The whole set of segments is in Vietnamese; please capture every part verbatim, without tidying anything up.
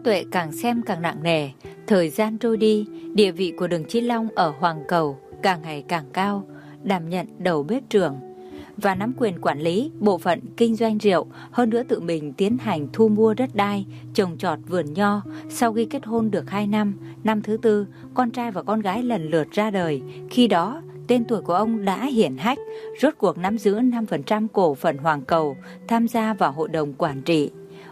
Tuệ càng xem càng nặng nề. Thời gian trôi đi, địa vị của Đường Chí Long ở Hoàng Cầu càng ngày càng cao, đảm nhận đầu bếp trưởng và nắm quyền quản lý bộ phận kinh doanh rượu, hơn nữa tự mình tiến hành thu mua đất đai, trồng trọt vườn nho. Sau khi kết hôn được hai năm, năm thứ tư, con trai và con gái lần lượt ra đời. Khi đó, tên tuổi của ông đã hiển hách, rốt cuộc nắm giữ năm phần trăm cổ phần Hoàng Cầu, tham gia vào hội đồng quản trị.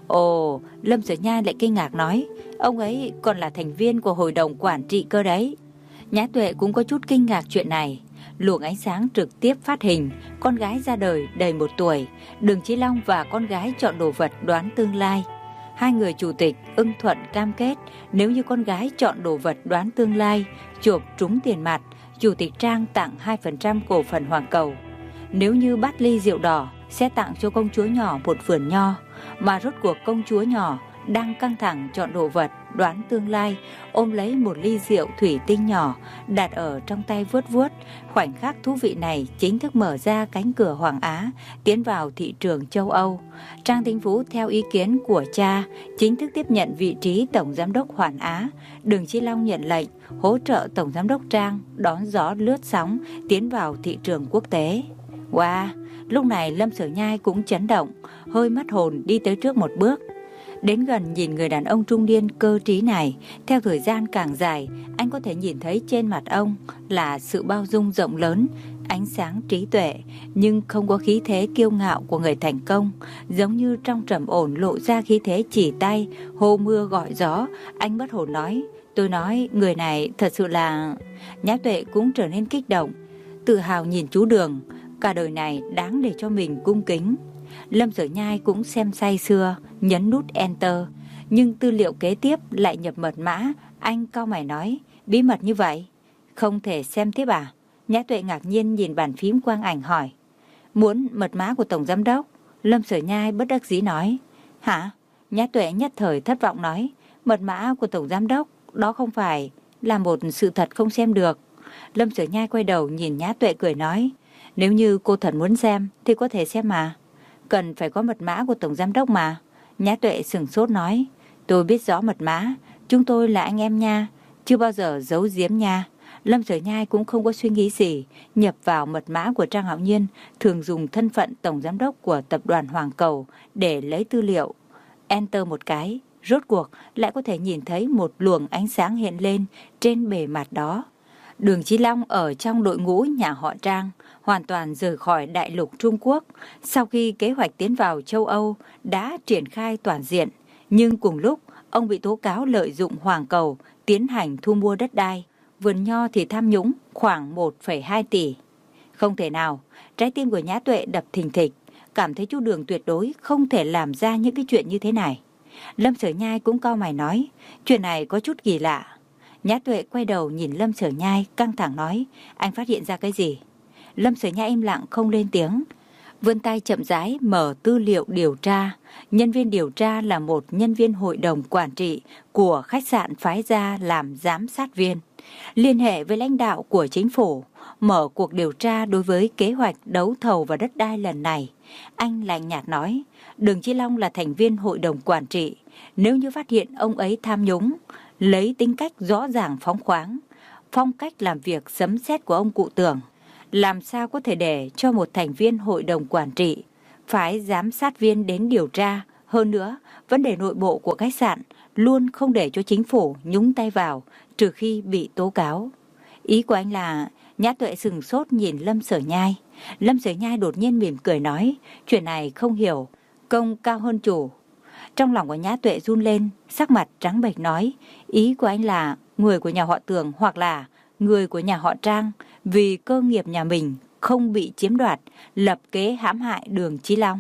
Ồ, Lâm Sở Nhai lại kinh ngạc nói, ông ấy còn là thành viên của hội đồng quản trị cơ đấy. Nhã Tuệ cũng có chút kinh ngạc chuyện này. Luồng ánh sáng trực tiếp phát hình, con gái ra đời đầy một tuổi, Đường Chí Long và con gái chọn đồ vật đoán tương lai. Hai người chủ tịch ưng thuận cam kết, nếu như con gái chọn đồ vật đoán tương lai, chộp trúng tiền mặt, chủ tịch Trang tặng hai phần trăm cổ phần Hoàng Cầu. Nếu như bắt ly rượu đỏ, sẽ tặng cho công chúa nhỏ một vườn nho. Mà rốt cuộc công chúa nhỏ đang căng thẳng chọn đồ vật đoán tương lai, ôm lấy một ly rượu thủy tinh nhỏ đặt ở trong tay vuốt vuốt. Khoảnh khắc thú vị này chính thức mở ra cánh cửa Hoàng Á, tiến vào thị trường châu Âu. Trang Tinh Phú theo ý kiến của cha chính thức tiếp nhận vị trí tổng giám đốc Hoàn Á. Đường Chí Long nhận lệnh hỗ trợ tổng giám đốc Trang đón gió lướt sóng tiến vào thị trường quốc tế. Wow, lúc này Lâm Sở Nhai cũng chấn động, hơi mất hồn đi tới trước một bước. Đến gần nhìn người đàn ông trung niên cơ trí này, theo thời gian càng dài, anh có thể nhìn thấy trên mặt ông là sự bao dung rộng lớn, ánh sáng trí tuệ, nhưng không có khí thế kiêu ngạo của người thành công. Giống như trong trầm ổn lộ ra khí thế chỉ tay, hô mưa gọi gió. Anh bất hồn nói, tôi nói người này thật sự là... Nhã Tuệ cũng trở nên kích động, tự hào nhìn chú Đường, cả đời này đáng để cho mình cung kính. Lâm Sở Nhai cũng xem say sưa, nhấn nút Enter, nhưng tư liệu kế tiếp lại nhập mật mã. Anh cau mày nói, bí mật như vậy, không thể xem tiếp à? Nhã Tuệ ngạc nhiên nhìn bàn phím quang ảnh hỏi, muốn mật mã của tổng giám đốc? Lâm Sở Nhai bất đắc dĩ nói, hả? Nhã Tuệ nhất thời thất vọng nói, mật mã của tổng giám đốc, đó không phải là một sự thật không xem được. Lâm Sở Nhai quay đầu nhìn Nhã Tuệ cười nói, nếu như cô thật muốn xem thì có thể xem mà. Cần phải có mật mã của tổng giám đốc mà. Nhã Tuệ sửng sốt nói, tôi biết rõ mật mã, chúng tôi là anh em nha, chưa bao giờ giấu giếm nha. Lâm Sở Nhai cũng không có suy nghĩ gì, nhập vào mật mã của Trang Hạo Nhiên, thường dùng thân phận tổng giám đốc của tập đoàn Hoàng Cầu để lấy tư liệu. Enter một cái, rốt cuộc lại có thể nhìn thấy một luồng ánh sáng hiện lên trên bề mặt đó. Đường Chí Long ở trong đội ngũ nhà họ Trang, hoàn toàn rời khỏi đại lục Trung Quốc. Sau khi kế hoạch tiến vào châu Âu đã triển khai toàn diện, nhưng cùng lúc ông bị tố cáo lợi dụng Hoàng Cầu tiến hành thu mua đất đai, vườn nho thì tham nhũng khoảng một phẩy hai tỷ. Không thể nào, trái tim của Nhã Tuệ đập thình thịch, cảm thấy chú Đường tuyệt đối không thể làm ra những cái chuyện như thế này. Lâm Sở Nhai cũng cau mày nói, chuyện này có chút kỳ lạ. Nhã Tuệ quay đầu nhìn Lâm Sở Nhai căng thẳng nói, anh phát hiện ra cái gì? Lâm Sở Nhai im lặng không lên tiếng, vươn tay chậm rãi mở tư liệu điều tra. Nhân viên điều tra là một nhân viên hội đồng quản trị của khách sạn phái ra làm giám sát viên, liên hệ với lãnh đạo của chính phủ, mở cuộc điều tra đối với kế hoạch đấu thầu và đất đai lần này. Anh lạnh nhạt nói, Đường Chí Long là thành viên hội đồng quản trị, nếu như phát hiện ông ấy tham nhũng, lấy tính cách rõ ràng phóng khoáng, phong cách làm việc sấm sét của ông cụ Tưởng, làm sao có thể để cho một thành viên hội đồng quản trị phái giám sát viên đến điều tra. Hơn nữa, vấn đề nội bộ của khách sạn luôn không để cho chính phủ nhúng tay vào, trừ khi bị tố cáo. Ý của anh là... Nhã Tuệ sừng sốt nhìn Lâm Sở Nhai. Lâm Sở Nhai đột nhiên mỉm cười nói, chuyện này không hiểu, công cao hơn chủ. Trong lòng của Nhã Tuệ run lên, sắc mặt trắng bệch nói, ý của anh là người của nhà họ Tường hoặc là người của nhà họ Trang vì cơ nghiệp nhà mình không bị chiếm đoạt, lập kế hãm hại Đường Chí Long.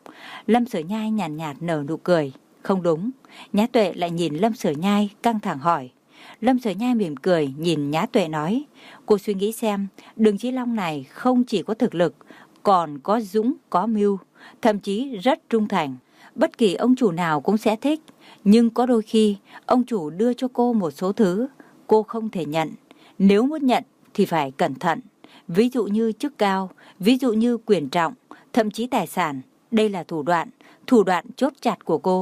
Lâm Sở Nhai nhàn nhạt, nhạt nở nụ cười, không đúng. Nhã Tuệ lại nhìn Lâm Sở Nhai căng thẳng hỏi. Lâm Sở Nhai mỉm cười nhìn Nhã Tuệ nói, cô suy nghĩ xem, Đường Chí Long này không chỉ có thực lực, còn có dũng, có mưu, thậm chí rất trung thành. Bất kỳ ông chủ nào cũng sẽ thích, nhưng có đôi khi ông chủ đưa cho cô một số thứ, cô không thể nhận. Nếu muốn nhận thì phải cẩn thận, ví dụ như chức cao, ví dụ như quyền trọng, thậm chí tài sản. Đây là thủ đoạn, thủ đoạn chốt chặt của cô.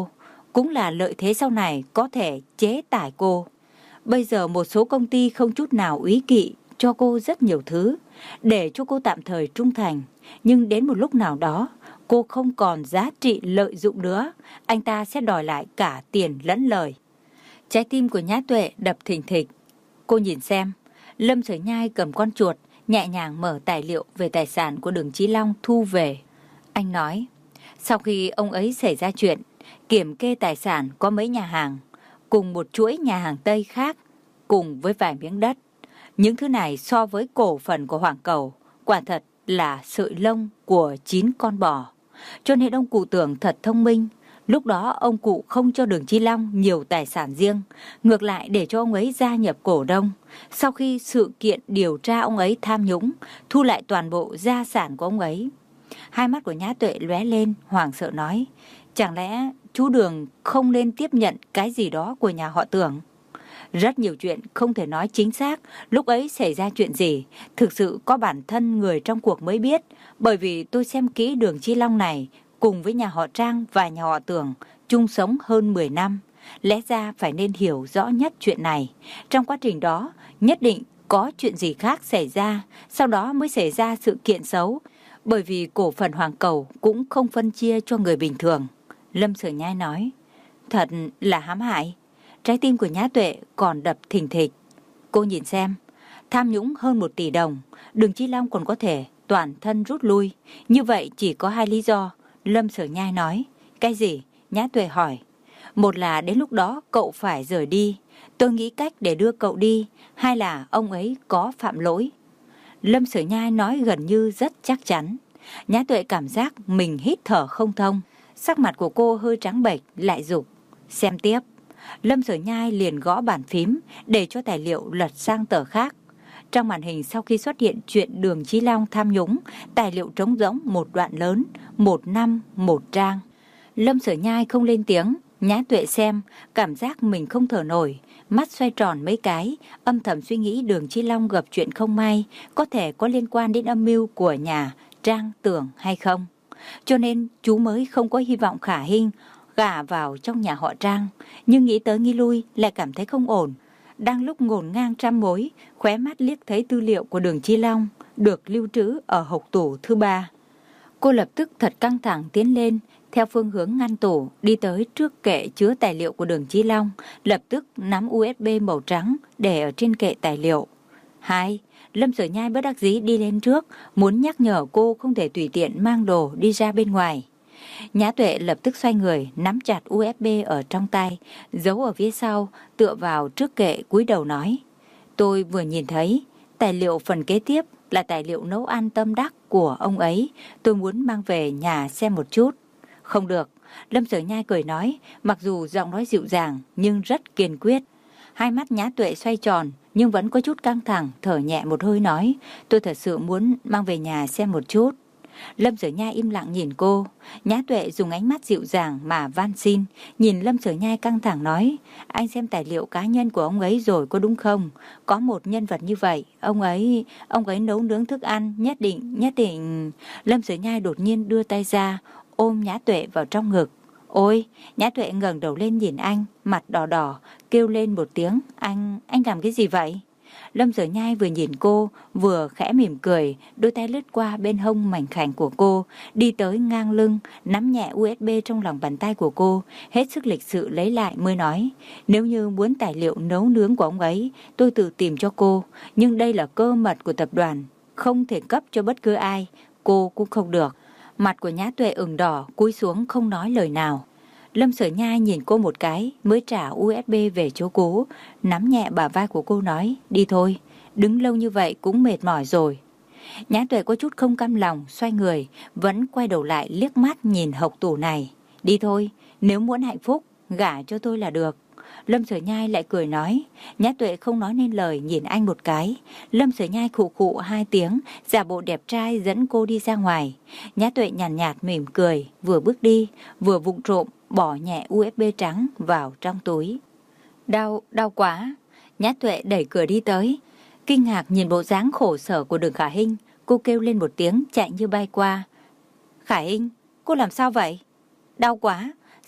cũng là lợi thế sau này có thể chế tải cô. Bây giờ một số công ty không chút nào úy kỵ cho cô rất nhiều thứ, để cho cô tạm thời trung thành. Nhưng đến một lúc nào đó, cô không còn giá trị lợi dụng nữa, anh ta sẽ đòi lại cả tiền lẫn lời. Trái tim của Nhã Tuệ đập thình thịch. Cô nhìn xem, Lâm Sở Nhai cầm con chuột, nhẹ nhàng mở tài liệu về tài sản của Đường Chí Long thu về. Anh nói, sau khi ông ấy xảy ra chuyện, kiểm kê tài sản có mấy nhà hàng, cùng một chuỗi nhà hàng Tây khác, cùng với vài miếng đất. Những thứ này so với cổ phần của Hoàng Cầu, quả thật là sợi lông của chín con bò. Cho nên ông cụ tưởng thật thông minh. Lúc đó ông cụ không cho Đường Chí Long nhiều tài sản riêng, ngược lại để cho ông ấy gia nhập cổ đông. Sau khi sự kiện điều tra ông ấy tham nhũng, thu lại toàn bộ gia sản của ông ấy. Hai mắt của Nhã Tuệ lóe lên, hoảng sợ nói, chẳng lẽ chú Đường không nên tiếp nhận cái gì đó của nhà họ Tưởng? Rất nhiều chuyện không thể nói chính xác lúc ấy xảy ra chuyện gì, thực sự có bản thân người trong cuộc mới biết, bởi vì tôi xem kỹ Đường Chí Long này cùng với nhà họ Trang và nhà họ Tưởng chung sống hơn mười năm. Lẽ ra phải nên hiểu rõ nhất chuyện này. Trong quá trình đó, nhất định có chuyện gì khác xảy ra, sau đó mới xảy ra sự kiện xấu, bởi vì cổ phần Hoàng Cầu cũng không phân chia cho người bình thường. Lâm Sở Nhai nói, thật là hãm hại. Trái tim của Nhã Tuệ còn đập thình thịch. Cô nhìn xem, tham nhũng hơn một tỷ đồng, Đường Chí Long còn có thể toàn thân rút lui. Như vậy chỉ có hai lý do. Lâm Sở Nhai nói. Cái gì? Nhã Tuệ hỏi. Một là đến lúc đó cậu phải rời đi, tôi nghĩ cách để đưa cậu đi. Hai là ông ấy có phạm lỗi. Lâm Sở Nhai nói gần như rất chắc chắn. Nhã Tuệ cảm giác mình hít thở không thông. Sắc mặt của cô hơi trắng bệch, lại giục. Xem tiếp. Lâm Sở Nhai liền gõ bàn phím để cho tài liệu lật sang tờ khác. Trong màn hình sau khi xuất hiện chuyện Đường Chí Long tham nhũng, tài liệu trống rỗng một đoạn lớn, một năm, một trang. Lâm Sở Nhai không lên tiếng, Nhã Tuệ xem, cảm giác mình không thở nổi, mắt xoay tròn mấy cái, âm thầm suy nghĩ Đường Chí Long gặp chuyện không may, có thể có liên quan đến âm mưu của nhà Trang Tưởng hay không. Cho nên chú mới không có hy vọng khả hình gả vào trong nhà họ Trang, nhưng nghĩ tới nghĩ lui lại cảm thấy không ổn. Đang lúc ngổn ngang trăm mối, khóe mắt liếc thấy tư liệu của Đường Chí Long được lưu trữ ở hộc tủ thứ ba. Cô lập tức thật căng thẳng tiến lên, theo phương hướng ngăn tủ, đi tới trước kệ chứa tài liệu của Đường Chí Long, lập tức nắm u ét bê màu trắng để ở trên kệ tài liệu. Hai, Lâm Sở Nhai bất đắc dĩ đi lên trước, muốn nhắc nhở cô không thể tùy tiện mang đồ đi ra bên ngoài. Nhã Tuệ lập tức xoay người, nắm chặt u ét bê ở trong tay, giấu ở phía sau, tựa vào trước kệ cúi đầu nói. Tôi vừa nhìn thấy, tài liệu phần kế tiếp là tài liệu nấu ăn tâm đắc của ông ấy, tôi muốn mang về nhà xem một chút. Không được, Lâm Sở Nhai cười nói, mặc dù giọng nói dịu dàng nhưng rất kiên quyết. Hai mắt Nhã Tuệ xoay tròn nhưng vẫn có chút căng thẳng, thở nhẹ một hơi nói, tôi thật sự muốn mang về nhà xem một chút. Lâm Sở Nhai im lặng nhìn cô. Nhã Tuệ dùng ánh mắt dịu dàng mà van xin, nhìn Lâm Sở Nhai căng thẳng nói, anh xem tài liệu cá nhân của ông ấy rồi có đúng không? Có một nhân vật như vậy, ông ấy ông ấy nấu nướng thức ăn, nhất định, nhất định. Lâm Sở Nhai đột nhiên đưa tay ra, ôm Nhã Tuệ vào trong ngực. Ôi, Nhã Tuệ ngẩng đầu lên nhìn anh, mặt đỏ đỏ, kêu lên một tiếng, anh, anh làm cái gì vậy? Lâm Sở Nhai vừa nhìn cô, vừa khẽ mỉm cười, đôi tay lướt qua bên hông mảnh khảnh của cô, đi tới ngang lưng, nắm nhẹ u ét bê trong lòng bàn tay của cô, hết sức lịch sự lấy lại mới nói, nếu như muốn tài liệu nấu nướng của ông ấy, tôi tự tìm cho cô, nhưng đây là cơ mật của tập đoàn, không thể cấp cho bất cứ ai, cô cũng không được. Mặt của Nhã Tuệ ửng đỏ, cúi xuống không nói lời nào. Lâm Sở Nhai nhìn cô một cái, mới trả u ét bê về chỗ cũ, nắm nhẹ bả vai của cô nói, đi thôi, đứng lâu như vậy cũng mệt mỏi rồi. Nhã Tuệ có chút không cam lòng, xoay người, vẫn quay đầu lại liếc mắt nhìn hộc tủ này. Đi thôi, nếu muốn hạnh phúc, gả cho tôi là được. Lâm Sở Nhai lại cười nói. Nhã Tuệ không nói nên lời, nhìn anh một cái. Lâm Sở Nhai khụ khụ hai tiếng, giả bộ đẹp trai dẫn cô đi ra ngoài. Nhã Tuệ nhàn nhạt, nhạt mỉm cười, vừa bước đi, vừa vụng trộm bỏ nhẹ u ét bê trắng vào trong túi. Đau, đau quá. Nhã Tuệ đẩy cửa đi tới. Kinh ngạc nhìn bộ dáng khổ sở của Đường Khả Hinh, cô kêu lên một tiếng chạy như bay qua. Khả Hinh, cô làm sao vậy? Đau quá.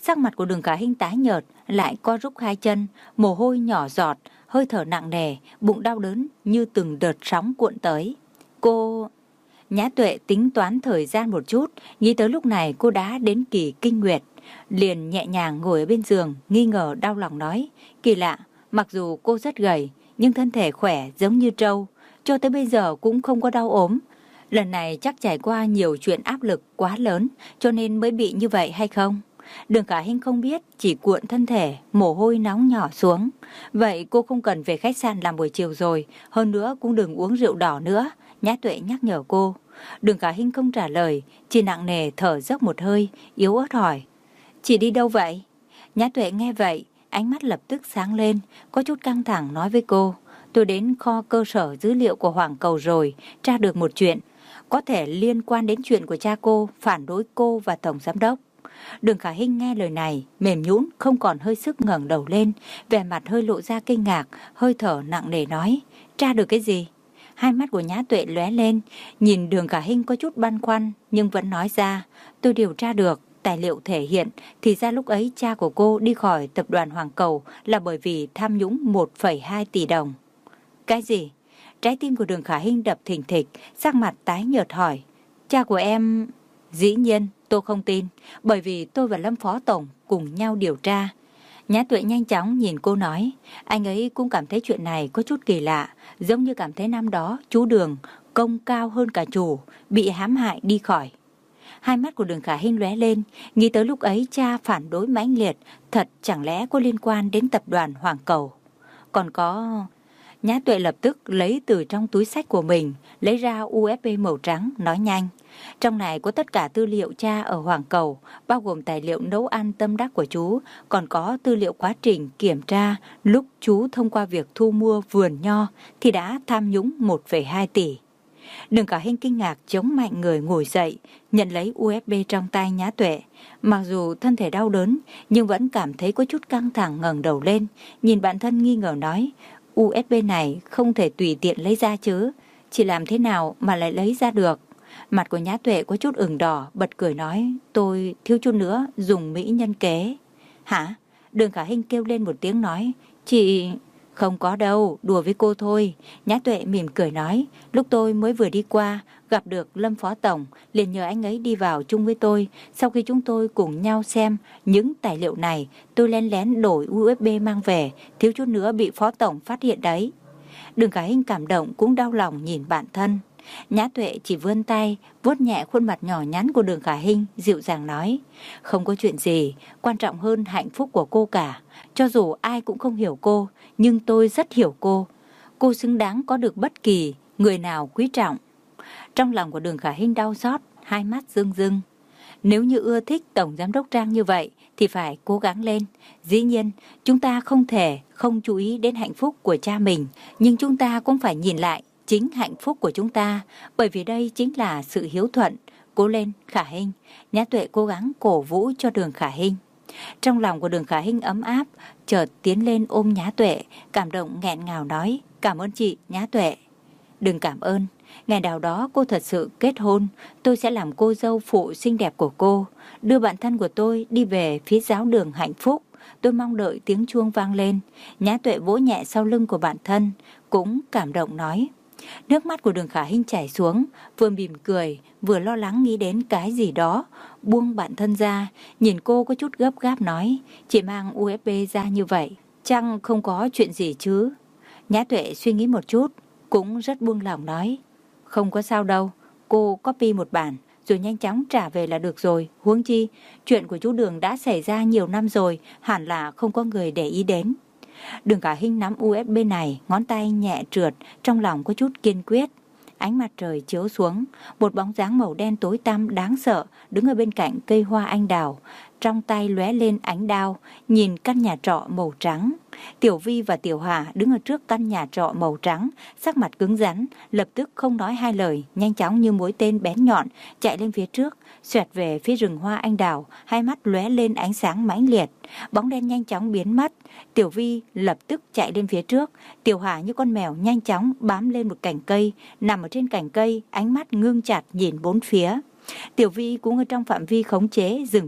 Sắc mặt của Đường Khả Hinh tái nhợt, lại co rúm hai chân, mồ hôi nhỏ giọt, hơi thở nặng nề, bụng đau đớn như từng đợt sóng cuộn tới. Cô... Nhã Tuệ tính toán thời gian một chút, nghĩ tới lúc này cô đã đến kỳ kinh nguyệt, liền nhẹ nhàng ngồi ở bên giường, nghi ngờ đau lòng nói, kỳ lạ, mặc dù cô rất gầy, nhưng thân thể khỏe giống như trâu, cho tới bây giờ cũng không có đau ốm. Lần này chắc trải qua nhiều chuyện áp lực quá lớn, cho nên mới bị như vậy hay không? Đường Khả Hinh không biết, chỉ cuộn thân thể, mồ hôi nóng nhỏ xuống. Vậy cô không cần về khách sạn làm buổi chiều rồi, hơn nữa cũng đừng uống rượu đỏ nữa, Nhã Tuệ nhắc nhở cô. Đường Khả Hinh không trả lời, chỉ nặng nề thở dốc một hơi, yếu ớt hỏi. Chị đi đâu vậy? Nhã Tuệ nghe vậy, ánh mắt lập tức sáng lên, có chút căng thẳng nói với cô. Tôi đến kho cơ sở dữ liệu của Hoàng Cầu rồi, tra được một chuyện, có thể liên quan đến chuyện của cha cô, phản đối cô và Tổng Giám Đốc. Đường Khả Hinh nghe lời này, mềm nhũn không còn hơi sức ngẩng đầu lên, vẻ mặt hơi lộ ra kinh ngạc, hơi thở nặng nề nói, tra được cái gì? Hai mắt của Nhã Tuệ lóe lên, nhìn Đường Khả Hinh có chút băn khoăn, nhưng vẫn nói ra, tôi điều tra được, tài liệu thể hiện, thì ra lúc ấy cha của cô đi khỏi tập đoàn Hoàng Cầu là bởi vì tham nhũng một phẩy hai tỷ đồng. Cái gì? Trái tim của Đường Khả Hinh đập thình thịch, sắc mặt tái nhợt hỏi, cha của em... Dĩ nhiên, tôi không tin, bởi vì tôi và Lâm Phó Tổng cùng nhau điều tra. Nhã Tuệ nhanh chóng nhìn cô nói, anh ấy cũng cảm thấy chuyện này có chút kỳ lạ, giống như cảm thấy năm đó chú Đường công cao hơn cả chủ, bị hãm hại đi khỏi. Hai mắt của Đường Khả Hinh lóe lên, nghĩ tới lúc ấy cha phản đối mãnh liệt, thật chẳng lẽ có liên quan đến tập đoàn Hoàng Cầu. Còn có... Nhã Tuệ lập tức lấy từ trong túi xách của mình, lấy ra u ét bê màu trắng, nói nhanh. Trong này có tất cả tư liệu cha ở Hoàng Cầu, bao gồm tài liệu nấu ăn tâm đắc của chú, còn có tư liệu quá trình kiểm tra lúc chú thông qua việc thu mua vườn nho thì đã tham nhũng một phẩy hai tỷ. Đường Khả Hinh kinh ngạc chống mạnh người ngồi dậy, nhận lấy u ét bê trong tay Nhã Tuệ. Mặc dù thân thể đau đớn, nhưng vẫn cảm thấy có chút căng thẳng, ngẩng đầu lên, nhìn bạn thân nghi ngờ nói, u ét bê này không thể tùy tiện lấy ra chứ, chỉ làm thế nào mà lại lấy ra được. Mặt của Nhã Tuệ có chút ửng đỏ, bật cười nói, tôi thiếu chút nữa dùng mỹ nhân kế. Hả? Đường Khả Hinh kêu lên một tiếng nói, chị... Không có đâu, đùa với cô thôi. Nhã Tuệ mỉm cười nói, lúc tôi mới vừa đi qua, gặp được Lâm Phó Tổng, liền nhờ anh ấy đi vào chung với tôi. Sau khi chúng tôi cùng nhau xem những tài liệu này, tôi lén lén đổi u ét bê mang về, thiếu chút nữa bị Phó Tổng phát hiện đấy. Đường Khả Hinh cảm động cũng đau lòng nhìn bạn thân. Nhã Tuệ chỉ vươn tay, vuốt nhẹ khuôn mặt nhỏ nhắn của Đường Khả Hinh, dịu dàng nói, không có chuyện gì, quan trọng hơn hạnh phúc của cô cả. Cho dù ai cũng không hiểu cô, nhưng tôi rất hiểu cô. Cô xứng đáng có được bất kỳ người nào quý trọng. Trong lòng của Đường Khả Hinh đau xót, hai mắt rưng rưng. Nếu như ưa thích Tổng Giám đốc Trang như vậy, thì phải cố gắng lên. Dĩ nhiên, chúng ta không thể không chú ý đến hạnh phúc của cha mình, nhưng chúng ta cũng phải nhìn lại chính hạnh phúc của chúng ta, bởi vì đây chính là sự hiếu thuận. Cố lên, Khả Hinh. Nhã Tuệ cố gắng cổ vũ cho Đường Khả Hinh. Trong lòng của Đường Khả Hinh ấm áp, chợt tiến lên ôm Nhã Tuệ, cảm động nghẹn ngào nói, cảm ơn chị, Nhã Tuệ. Đừng cảm ơn, ngày nào đó cô thật sự kết hôn, tôi sẽ làm cô dâu phụ xinh đẹp của cô, đưa bạn thân của tôi đi về phía giáo đường hạnh phúc. Tôi mong đợi tiếng chuông vang lên. Nhã Tuệ vỗ nhẹ sau lưng của bạn thân, cũng cảm động nói. Nước mắt của Đường Khả Hinh chảy xuống, vừa mỉm cười, vừa lo lắng nghĩ đến cái gì đó, buông bạn thân ra, nhìn cô có chút gấp gáp nói, chị mang u ét bê ra như vậy, chăng không có chuyện gì chứ? Nhã Tuệ suy nghĩ một chút, cũng rất buông lòng nói, không có sao đâu, cô copy một bản, rồi nhanh chóng trả về là được rồi, huống chi, chuyện của chú Đường đã xảy ra nhiều năm rồi, hẳn là không có người để ý đến. Đường Khả Hinh nắm u ét bê này, ngón tay nhẹ trượt, trong lòng có chút kiên quyết. Ánh mặt trời chiếu xuống, một bóng dáng màu đen tối tăm đáng sợ đứng ở bên cạnh cây hoa anh đào, trong tay lóe lên ánh đao, nhìn căn nhà trọ màu trắng. Tiểu Vi và Tiểu Hà đứng ở trước căn nhà trọ màu trắng, sắc mặt cứng rắn, lập tức không nói hai lời, nhanh chóng như mũi tên bén nhọn chạy lên phía trước, xoẹt về phía rừng hoa anh đào, hai mắt lóe lên ánh sáng mãnh liệt. Bóng đen nhanh chóng biến mất, Tiểu Vi lập tức chạy lên phía trước, Tiểu Hà như con mèo nhanh chóng bám lên một cành cây, nằm ở trên cành cây, ánh mắt ngưng chặt nhìn bốn phía. Tiểu Vi cũng ở trong phạm vi khống chế, dừng bước,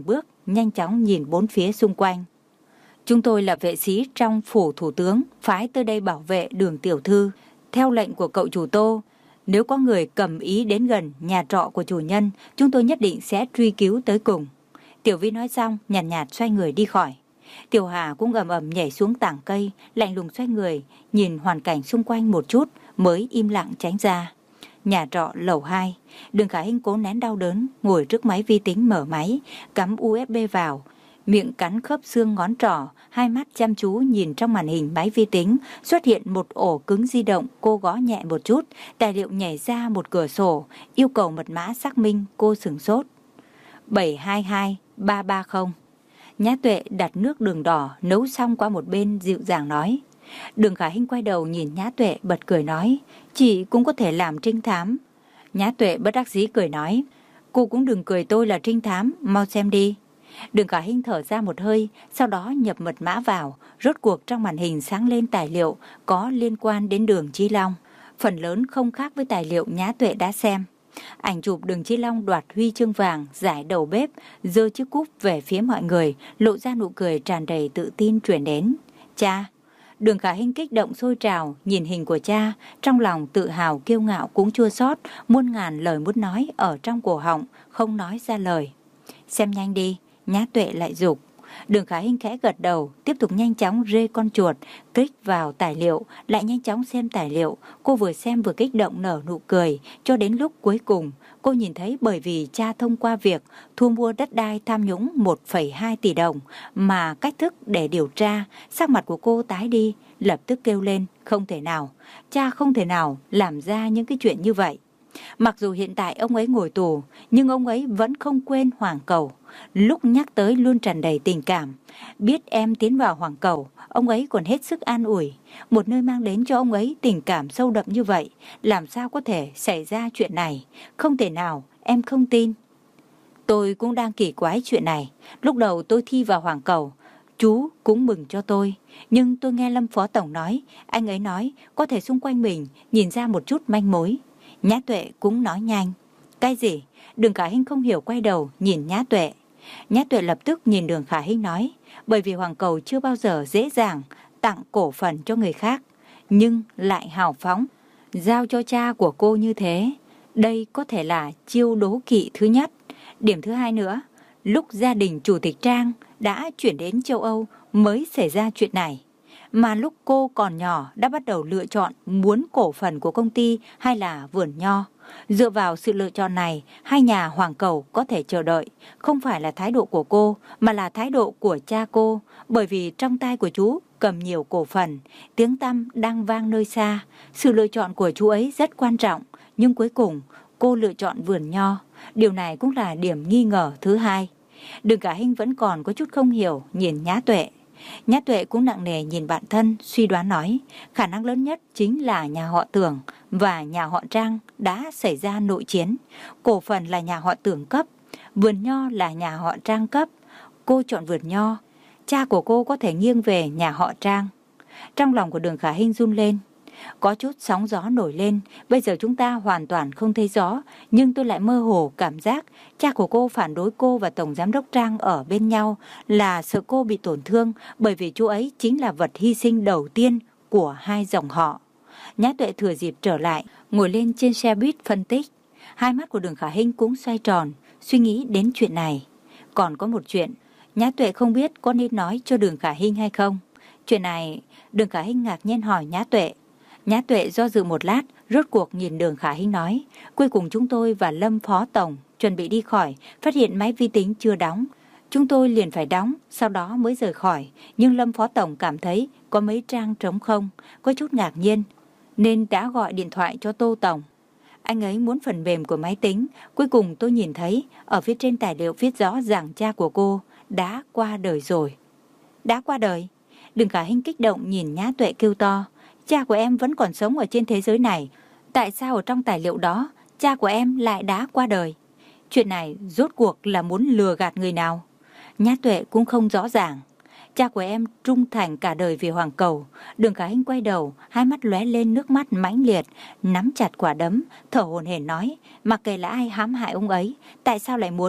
nhanh chóng nhìn bốn phía xung quanh. Chúng tôi là vệ sĩ trong phủ thủ tướng, phái tới đây bảo vệ Đường tiểu thư. Theo lệnh của cậu chủ Tô, nếu có người cầm ý đến gần nhà trọ của chủ nhân, chúng tôi nhất định sẽ truy cứu tới cùng. Tiểu Vi nói xong, nhàn nhạt, nhạt xoay người đi khỏi. Tiểu Hà cũng ầm ầm nhảy xuống tảng cây, lạnh lùng xoay người, nhìn hoàn cảnh xung quanh một chút, mới im lặng tránh ra. Nhà trọ lầu hai, Đường Khả Hinh cố nén đau đớn, ngồi trước máy vi tính mở máy, cắm u ét bê vào, miệng cắn khớp xương ngón trỏ, hai mắt chăm chú nhìn trong màn hình máy vi tính, xuất hiện một ổ cứng di động, cô gõ nhẹ một chút, tài liệu nhảy ra một cửa sổ, yêu cầu mật mã xác minh, cô sửng sốt. bảy hai hai ba ba không. Nhã Tuệ đặt nước đường đỏ nấu xong qua một bên, dịu dàng nói. Đường Khả Hinh quay đầu nhìn Nhã Tuệ bật cười nói, chị cũng có thể làm trinh thám. Nhã Tuệ bất đắc dĩ cười nói, cô cũng đừng cười tôi là trinh thám, mau xem đi. Đường Khả Hinh thở ra một hơi, sau đó nhập mật mã vào, rốt cuộc trong màn hình sáng lên tài liệu có liên quan đến Đường Chí Long. Phần lớn không khác với tài liệu Nhã Tuệ đã xem. Ảnh chụp Đường Chí Long đoạt huy chương vàng, giải đầu bếp, giơ chiếc cúp về phía mọi người, lộ ra nụ cười tràn đầy tự tin truyền đến. Cha! Đường Khả Hinh kích động sôi trào, nhìn hình của cha, trong lòng tự hào kiêu ngạo cũng chua xót, muôn ngàn lời muốn nói ở trong cổ họng, không nói ra lời. Xem nhanh đi, Nhã Tuệ lại giục. Đường Khả Hinh khẽ gật đầu, tiếp tục nhanh chóng rê con chuột, kích vào tài liệu, lại nhanh chóng xem tài liệu. Cô vừa xem vừa kích động nở nụ cười, cho đến lúc cuối cùng, cô nhìn thấy bởi vì cha thông qua việc thu mua đất đai tham nhũng một phẩy hai tỷ đồng mà cách thức để điều tra, sắc mặt của cô tái đi, lập tức kêu lên, không thể nào, cha không thể nào làm ra những cái chuyện như vậy. Mặc dù hiện tại ông ấy ngồi tù, nhưng ông ấy vẫn không quên Hoàng Cầu. Lúc nhắc tới luôn tràn đầy tình cảm. Biết em tiến vào Hoàng Cầu, ông ấy còn hết sức an ủi. Một nơi mang đến cho ông ấy tình cảm sâu đậm như vậy, làm sao có thể xảy ra chuyện này? Không thể nào, em không tin. Tôi cũng đang kỳ quái chuyện này. Lúc đầu tôi thi vào Hoàng Cầu, chú cũng mừng cho tôi. Nhưng tôi nghe Lâm Phó Tổng nói, anh ấy nói có thể xung quanh mình nhìn ra một chút manh mối. Nhã Tuệ cũng nói nhanh. Cái gì? Đường Khả Hinh không hiểu, quay đầu nhìn Nhã Tuệ. Nhã Tuệ lập tức nhìn Đường Khả Hinh nói, bởi vì Hoàng Cầu chưa bao giờ dễ dàng tặng cổ phần cho người khác, nhưng lại hào phóng giao cho cha của cô như thế. Đây có thể là chiêu đố kỵ thứ nhất. Điểm thứ hai nữa, lúc gia đình Chủ tịch Trang đã chuyển đến châu Âu mới xảy ra chuyện này. Mà lúc cô còn nhỏ đã bắt đầu lựa chọn muốn cổ phần của công ty hay là vườn nho. Dựa vào sự lựa chọn này, hai nhà Hoàng Cầu có thể chờ đợi. Không phải là thái độ của cô, mà là thái độ của cha cô. Bởi vì trong tay của chú cầm nhiều cổ phần, tiếng tăm đang vang nơi xa. Sự lựa chọn của chú ấy rất quan trọng, nhưng cuối cùng cô lựa chọn vườn nho. Điều này cũng là điểm nghi ngờ thứ hai. Đường Khả Hinh vẫn còn có chút không hiểu, nhìn Nhã Tuệ. Nhã Tuệ cũng nặng nề nhìn bạn thân, suy đoán nói, khả năng lớn nhất chính là nhà họ Tưởng và nhà họ Trang đã xảy ra nội chiến. Cổ phần là nhà họ Tưởng cấp, vườn nho là nhà họ Trang cấp. Cô chọn vườn nho, cha của cô có thể nghiêng về nhà họ Trang. Trong lòng của Đường Khả Hinh run lên. Có chút sóng gió nổi lên, bây giờ chúng ta hoàn toàn không thấy gió, nhưng tôi lại mơ hồ cảm giác cha của cô phản đối cô và Tổng Giám đốc Trang ở bên nhau là sợ cô bị tổn thương, bởi vì chú ấy chính là vật hy sinh đầu tiên của hai dòng họ. Nhã Tuệ thừa dịp trở lại, ngồi lên trên xe buýt phân tích. Hai mắt của Đường Khả Hinh cũng xoay tròn, suy nghĩ đến chuyện này. Còn có một chuyện, Nhã Tuệ không biết có nên nói cho Đường Khả Hinh hay không. Chuyện này, Đường Khả Hinh ngạc nhiên hỏi Nhã Tuệ. Nhã Tuệ do dự một lát, rốt cuộc nhìn Đường Khả Hinh nói, cuối cùng chúng tôi và Lâm Phó Tổng chuẩn bị đi khỏi, phát hiện máy vi tính chưa đóng. Chúng tôi liền phải đóng, sau đó mới rời khỏi, nhưng Lâm Phó Tổng cảm thấy có mấy trang trống không, có chút ngạc nhiên, nên đã gọi điện thoại cho Tô Tổng. Anh ấy muốn phần mềm của máy tính, cuối cùng tôi nhìn thấy ở phía trên tài liệu viết rõ ràng cha của cô đã qua đời rồi. Đã qua đời? Đường Khả Hinh kích động nhìn Nhã Tuệ kêu to. Cha của em vẫn còn sống ở trên thế giới này. Tại sao ở trong tài liệu đó, cha của em lại đã qua đời? Chuyện này rốt cuộc là muốn lừa gạt người nào? Nhã Tuệ cũng không rõ ràng. Cha của em trung thành cả đời vì Hoàng Cầu. Đường Khả Hinh quay đầu, hai mắt lóe lên nước mắt mãnh liệt, nắm chặt quả đấm, thở hổn hển nói, mặc kệ là ai hãm hại ông ấy, tại sao lại muốn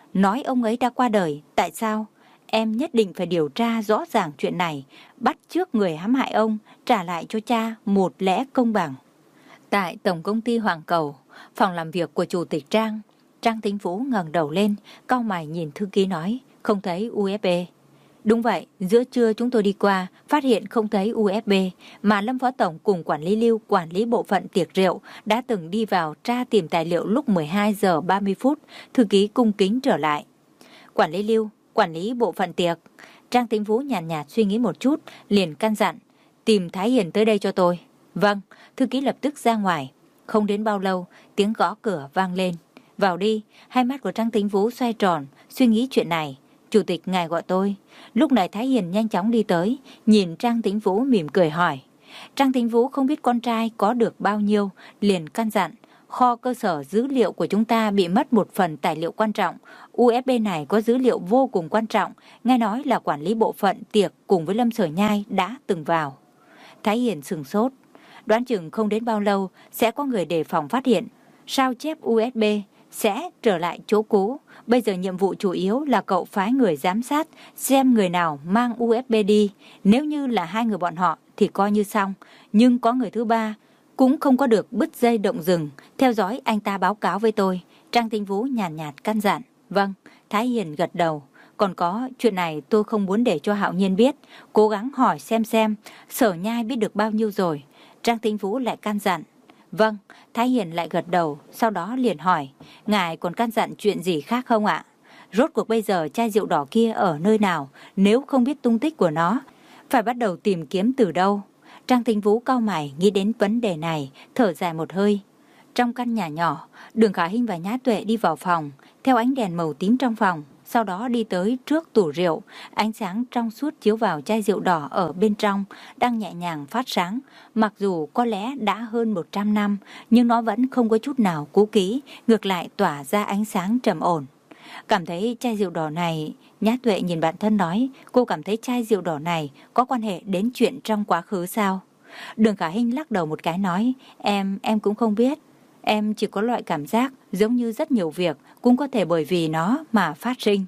nói ông ấy đã qua đời. Tại sao? Em nhất định phải điều tra rõ ràng chuyện này, bắt chước người hãm hại ông, trả lại cho cha một lẽ công bằng. Tại Tổng công ty Hoàng Cầu, phòng làm việc của Chủ tịch Trang, Trang Tính Vũ ngẩng đầu lên, cau mày nhìn thư ký nói, không thấy u ép bê. Đúng vậy, giữa trưa chúng tôi đi qua, phát hiện không thấy u ép bê, mà Lâm Phó Tổng cùng quản lý Lưu, quản lý bộ phận tiệc rượu, đã từng đi vào tra tìm tài liệu lúc mười hai giờ ba mươi phút, thư ký cung kính trở lại. Quản lý Lưu, quản lý bộ phận tiệc. Trang Tính Vũ nhàn nhạt, nhạt suy nghĩ một chút, liền căn dặn, tìm Thái Hiền tới đây cho tôi. Vâng, thư ký lập tức ra ngoài. Không đến bao lâu, tiếng gõ cửa vang lên. Vào đi. Hai mắt của Trang Tính Vũ xoay tròn, suy nghĩ chuyện này. Chủ tịch ngài gọi tôi. Lúc này Thái Hiền nhanh chóng đi tới, nhìn Trang Tính Vũ mỉm cười hỏi. Trang Tính Vũ không biết con trai có được bao nhiêu, liền căn dặn, kho cơ sở dữ liệu của chúng ta bị mất một phần tài liệu quan trọng. u ép bê này có dữ liệu vô cùng quan trọng, nghe nói là quản lý bộ phận tiệc cùng với Lâm Sở Nhai đã từng vào. Thái Hiền sửng sốt, đoán chừng không đến bao lâu sẽ có người đề phòng phát hiện, sao chép u ét bê sẽ trở lại chỗ cũ. Bây giờ nhiệm vụ chủ yếu là cậu phái người giám sát xem người nào mang u ét bê đi. Nếu như là hai người bọn họ thì coi như xong, nhưng có người thứ ba cũng không có được bứt dây động rừng. Theo dõi anh ta báo cáo với tôi. Trang Tính Vũ nhàn nhạt, nhạt căn dặn. Vâng. Thái Hiền gật đầu. Còn có chuyện này tôi không muốn để cho Hạo Nhiên biết, cố gắng hỏi xem xem Sở Nhai biết được bao nhiêu rồi. Trang Tính Vũ lại căn dặn. Vâng. Thái Hiền lại gật đầu, sau đó liền hỏi, ngài còn căn dặn chuyện gì khác không ạ? Rốt cuộc bây giờ chai rượu đỏ kia ở nơi nào? Nếu không biết tung tích của nó, phải bắt đầu tìm kiếm từ đâu? Trang Tính Vũ cau mày nghĩ đến vấn đề này, thở dài một hơi. Trong căn nhà nhỏ, Đường Khả Hinh và Nhã Tuệ đi vào phòng, theo ánh đèn màu tím trong phòng, sau đó đi tới trước tủ rượu. Ánh sáng trong suốt chiếu vào chai rượu đỏ ở bên trong, đang nhẹ nhàng phát sáng. Mặc dù có lẽ đã hơn một trăm năm, nhưng nó vẫn không có chút nào cũ kỹ, ngược lại tỏa ra ánh sáng trầm ổn. Cảm thấy chai rượu đỏ này, Nhã Tuệ nhìn bạn thân nói, cô cảm thấy chai rượu đỏ này có quan hệ đến chuyện trong quá khứ sao? Đường Khả Hinh lắc đầu một cái nói, em, em cũng không biết. Em chỉ có loại cảm giác giống như rất nhiều việc cũng có thể bởi vì nó mà phát sinh.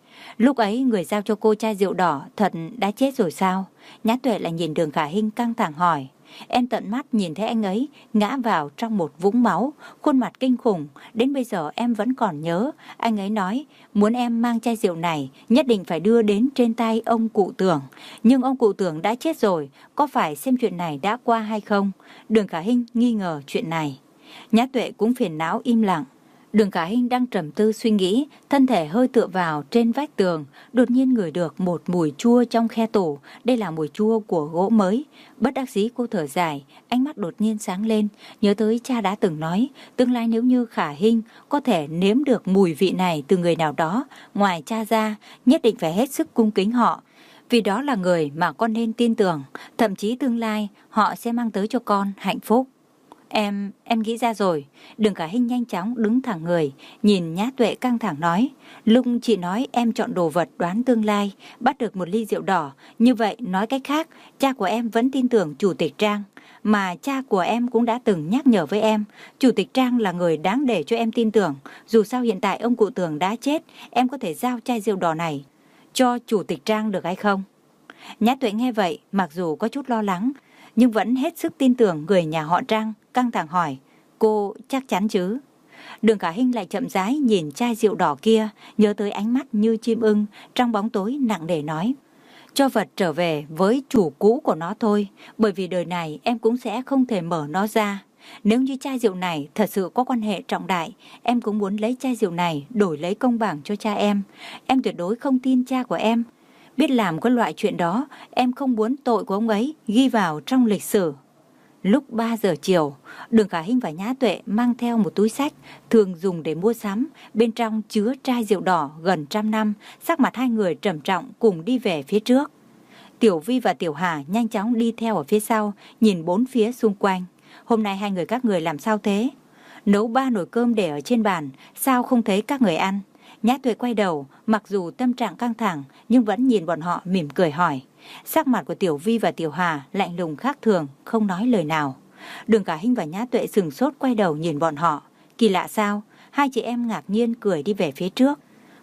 Lúc ấy người giao cho cô chai rượu đỏ thật đã chết rồi sao? Nhã Tuệ lại nhìn Đường Khả Hinh căng thẳng hỏi. Em tận mắt nhìn thấy anh ấy ngã vào trong một vũng máu, khuôn mặt kinh khủng, đến bây giờ em vẫn còn nhớ. Anh ấy nói muốn em mang chai rượu này nhất định phải đưa đến trên tay ông cụ Tưởng, nhưng ông cụ Tưởng đã chết rồi, có phải xem chuyện này đã qua hay không? Đường Khả Hinh nghi ngờ chuyện này. Nhã Tuệ cũng phiền não im lặng. Đường Khả Hinh đang trầm tư suy nghĩ, thân thể hơi tựa vào trên vách tường, đột nhiên ngửi được một mùi chua trong khe tủ. Đây là mùi chua của gỗ mới. Bất đắc dĩ cô thở dài, ánh mắt đột nhiên sáng lên, nhớ tới cha đã từng nói, tương lai nếu như Khả Hinh có thể nếm được mùi vị này từ người nào đó, ngoài cha ra, nhất định phải hết sức cung kính họ. Vì đó là người mà con nên tin tưởng, thậm chí tương lai họ sẽ mang tới cho con hạnh phúc. Em, em nghĩ ra rồi. Đường Khả Hinh nhanh chóng đứng thẳng người, nhìn Nhã Tuệ căng thẳng nói. Lúc chị nói em chọn đồ vật đoán tương lai, bắt được một ly rượu đỏ. Như vậy nói cách khác, cha của em vẫn tin tưởng Chủ tịch Trang. Mà cha của em cũng đã từng nhắc nhở với em, Chủ tịch Trang là người đáng để cho em tin tưởng. Dù sao hiện tại ông cụ Tưởng đã chết, em có thể giao chai rượu đỏ này cho Chủ tịch Trang được hay không? Nhã Tuệ nghe vậy, mặc dù có chút lo lắng, nhưng vẫn hết sức tin tưởng người nhà họ Trang, căng thẳng hỏi, cô chắc chắn chứ? Đường Khả Hinh lại chậm rãi nhìn chai rượu đỏ kia, nhớ tới ánh mắt như chim ưng, trong bóng tối nặng nề nói, cho vật trở về với chủ cũ của nó thôi, bởi vì đời này em cũng sẽ không thể mở nó ra. Nếu như chai rượu này thật sự có quan hệ trọng đại, em cũng muốn lấy chai rượu này đổi lấy công bằng cho cha em. Em tuyệt đối không tin cha của em biết làm cái loại chuyện đó, em không muốn tội của ông ấy ghi vào trong lịch sử. Lúc ba giờ chiều, Đường Khả Hinh và Nhã Tuệ mang theo một túi xách thường dùng để mua sắm, bên trong chứa chai rượu đỏ gần trăm năm, sắc mặt hai người trầm trọng cùng đi về phía trước. Tiểu Vi và Tiểu Hà nhanh chóng đi theo ở phía sau, nhìn bốn phía xung quanh. Hôm nay hai người các người làm sao thế? Nấu ba nồi cơm để ở trên bàn, sao không thấy các người ăn? Nhã Tuệ quay đầu, mặc dù tâm trạng căng thẳng, nhưng vẫn nhìn bọn họ mỉm cười hỏi. Sắc mặt của Tiểu Vi và Tiểu Hà lạnh lùng khác thường, không nói lời nào. Đường Khả Hinh và Nhã Tuệ sừng sốt quay đầu nhìn bọn họ. Kỳ lạ sao? Hai chị em ngạc nhiên cười đi về phía trước.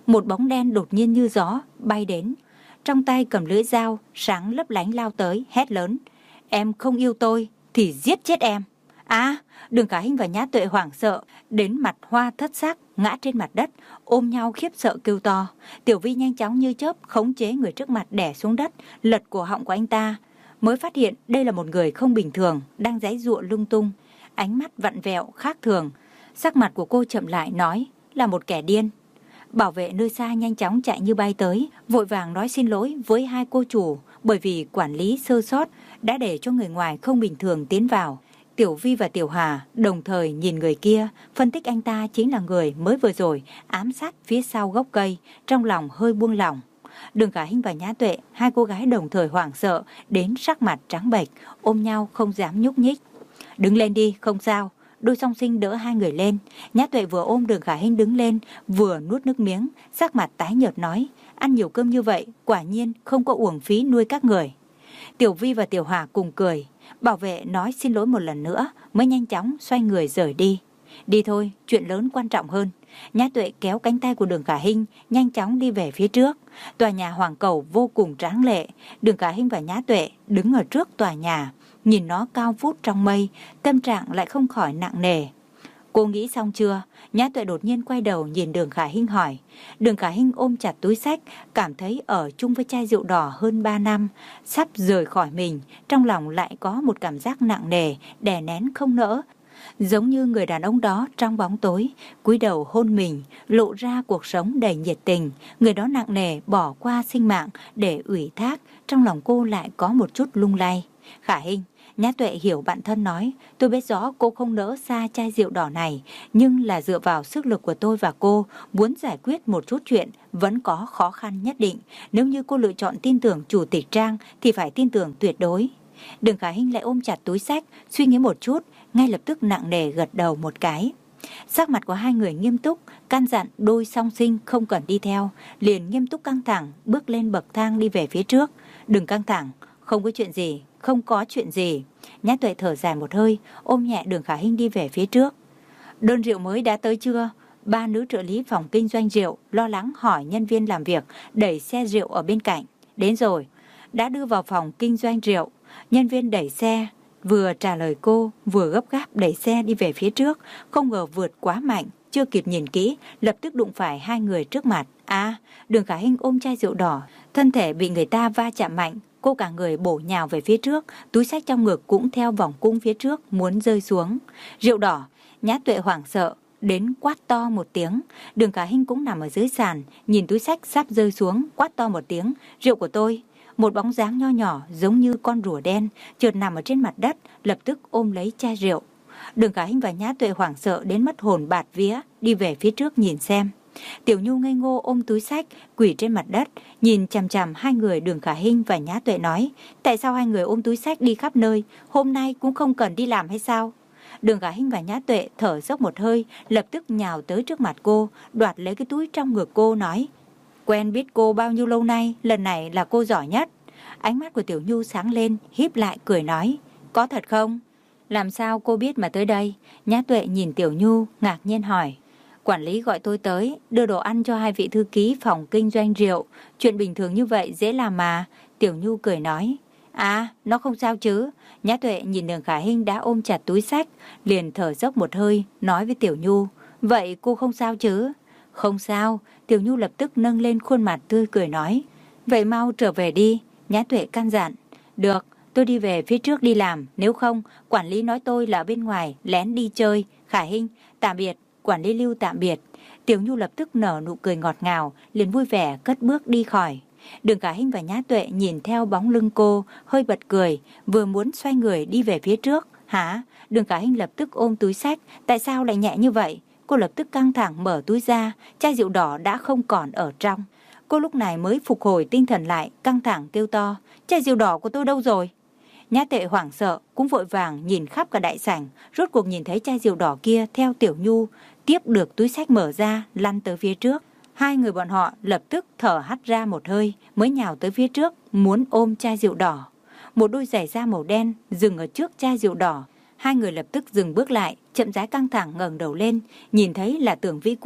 một bóng đen đột nhiên như gió bay đến, trong tay cầm lưỡi dao sáng lấp lánh lao tới, hét lớn: "Em không yêu tôi thì giết chết em!" À, Đường Khả Hinh và Nhã Tuệ hoảng sợ đến mặt hoa thất sắc, ngã trên mặt đất, ôm nhau khiếp sợ kêu to. Tiểu Vi nhanh chóng như chớp khống chế người trước mặt đè xuống đất, lật cổ họng của anh ta, mới phát hiện đây là một người không bình thường đang giãy giụa lung tung, ánh mắt vặn vẹo khác thường. Sắc mặt của cô chậm lại nói: "Là một kẻ điên." Bảo vệ nơi xa nhanh chóng chạy như bay tới, vội vàng nói xin lỗi với hai cô chủ, bởi vì quản lý sơ sót đã để cho người ngoài không bình thường tiến vào. Tiểu Vi và Tiểu Hà đồng thời nhìn người kia, phân tích anh ta chính là người mới vừa rồi ám sát phía sau gốc cây, trong lòng hơi buông lỏng. Đường Khả Hinh và Nhã Tuệ, hai cô gái đồng thời hoảng sợ đến sắc mặt trắng bệch, ôm nhau không dám nhúc nhích. "Đứng lên đi, không sao." Đôi song sinh đỡ hai người lên. Nhã Tuệ vừa ôm Đường Khả Hinh đứng lên, vừa nuốt nước miếng, sắc mặt tái nhợt nói: "Ăn nhiều cơm như vậy, quả nhiên không có uổng phí nuôi các người." Tiểu Vi và Tiểu Hà cùng cười. Bảo vệ nói xin lỗi một lần nữa, mới nhanh chóng xoay người rời đi. "Đi thôi, chuyện lớn quan trọng hơn." Nhã Tuệ kéo cánh tay của Đường Khả Hinh, nhanh chóng đi về phía trước. Tòa nhà Hoàng Cầu vô cùng tráng lệ. Đường Khả Hinh và Nhã Tuệ đứng ở trước tòa nhà, nhìn nó cao vút trong mây, tâm trạng lại không khỏi nặng nề. "Cô nghĩ xong chưa?" Nhã Tuệ đột nhiên quay đầu nhìn Đường Khả Hinh hỏi. Đường Khả Hinh ôm chặt túi xách, cảm thấy ở chung với chai rượu đỏ hơn ba năm, sắp rời khỏi mình, trong lòng lại có một cảm giác nặng nề, đè nén không nỡ. Giống như người đàn ông đó trong bóng tối, cúi đầu hôn mình, lộ ra cuộc sống đầy nhiệt tình. Người đó nặng nề bỏ qua sinh mạng để ủy thác, trong lòng cô lại có một chút lung lay. "Khả Hinh." Nhã Tuệ hiểu bản thân nói: "Tôi biết rõ cô không nỡ xa chai rượu đỏ này, nhưng là dựa vào sức lực của tôi và cô, muốn giải quyết một chút chuyện vẫn có khó khăn nhất định. Nếu như cô lựa chọn tin tưởng chủ tịch Trang thì phải tin tưởng tuyệt đối." Đường Khả Hinh lại ôm chặt túi xách, suy nghĩ một chút, ngay lập tức nặng nề gật đầu một cái. Sắc mặt của hai người nghiêm túc, căn dặn đôi song sinh không cần đi theo, liền nghiêm túc căng thẳng bước lên bậc thang đi về phía trước. "Đừng căng thẳng, không có chuyện gì, không có chuyện gì." Nhã Tuệ thở dài một hơi, ôm nhẹ Đường Khả Hinh đi về phía trước. "Đơn rượu mới đã tới chưa?" Ba nữ trợ lý phòng kinh doanh rượu lo lắng hỏi nhân viên làm việc đẩy xe rượu ở bên cạnh. "Đến rồi." Đã đưa vào phòng kinh doanh rượu. Nhân viên đẩy xe, vừa trả lời cô, vừa gấp gáp đẩy xe đi về phía trước, không ngờ vượt quá mạnh, chưa kịp nhìn kỹ, lập tức đụng phải hai người trước mặt. À, Đường Khả Hinh ôm chai rượu đỏ, thân thể bị người ta va chạm mạnh, cô cả người bổ nhào về phía trước, túi xách trong ngực cũng theo vòng cung phía trước muốn rơi xuống. "Rượu đỏ!" Nhã Tuệ hoảng sợ đến quát to một tiếng. Đường Khả Hinh cũng nằm ở dưới sàn, nhìn túi xách sắp rơi xuống, quát to một tiếng: "Rượu của tôi!" Một bóng dáng nho nhỏ giống như con rùa đen chợt nằm ở trên mặt đất, lập tức ôm lấy chai rượu. Đường Khả Hinh và Nhã Tuệ hoảng sợ đến mất hồn bạt vía, đi về phía trước nhìn xem. Tiểu Nhu ngây ngô ôm túi xách, quỳ trên mặt đất, nhìn chằm chằm hai người Đường Khả Hinh và Nhã Tuệ nói: "Tại sao hai người ôm túi xách đi khắp nơi, hôm nay cũng không cần đi làm hay sao?" Đường Khả Hinh và Nhã Tuệ thở dốc một hơi, lập tức nhào tới trước mặt cô, đoạt lấy cái túi trong ngực cô nói: "Quen biết cô bao nhiêu lâu nay, lần này là cô giỏi nhất." Ánh mắt của Tiểu Nhu sáng lên, híp lại cười nói: "Có thật không?" "Làm sao cô biết mà tới đây?" Nhã Tuệ nhìn Tiểu Nhu ngạc nhiên hỏi. "Quản lý gọi tôi tới, đưa đồ ăn cho hai vị thư ký phòng kinh doanh rượu. Chuyện bình thường như vậy dễ làm mà." Tiểu Nhu cười nói. "À, nó không sao chứ." Nhã Tuệ nhìn Đường Khả Hinh đã ôm chặt túi xách, liền thở dốc một hơi, nói với Tiểu Nhu: "Vậy cô không sao chứ?" "Không sao." Tiểu Nhu lập tức nâng lên khuôn mặt tươi cười nói. "Vậy mau trở về đi." Nhã Tuệ căn dặn. "Được, tôi đi về phía trước đi làm, nếu không, quản lý nói tôi là ở bên ngoài lén đi chơi. Khả Hinh, tạm biệt." "Quản lý Lưu tạm biệt." Tiểu Nhu lập tức nở nụ cười ngọt ngào, liền vui vẻ cất bước đi khỏi. Đường Khả Hinh và Nhã Tuệ nhìn theo bóng lưng cô, hơi bật cười, vừa muốn xoay người đi về phía trước. "Hả?" Đường Khả Hinh lập tức ôm túi xách. "Tại sao lại nhẹ như vậy?" Cô lập tức căng thẳng mở túi ra, chai rượu đỏ đã không còn ở trong. Cô lúc này mới phục hồi tinh thần lại, căng thẳng kêu to: "Chai rượu đỏ của tôi đâu rồi?" Nhã Tuệ hoảng sợ, cũng vội vàng nhìn khắp cả đại sảnh, rốt cuộc nhìn thấy chai rượu đỏ kia theo Tiểu Nhu tiếp được túi xách mở ra, lăn tới phía trước. Hai người bọn họ lập tức thở hắt ra một hơi, mới nhào tới phía trước, muốn ôm chai rượu đỏ. Một đôi giày da màu đen dừng ở trước chai rượu đỏ. Hai người lập tức dừng bước lại, chậm rãi căng thẳng ngẩng đầu lên, nhìn thấy là Tưởng Vĩ Quốc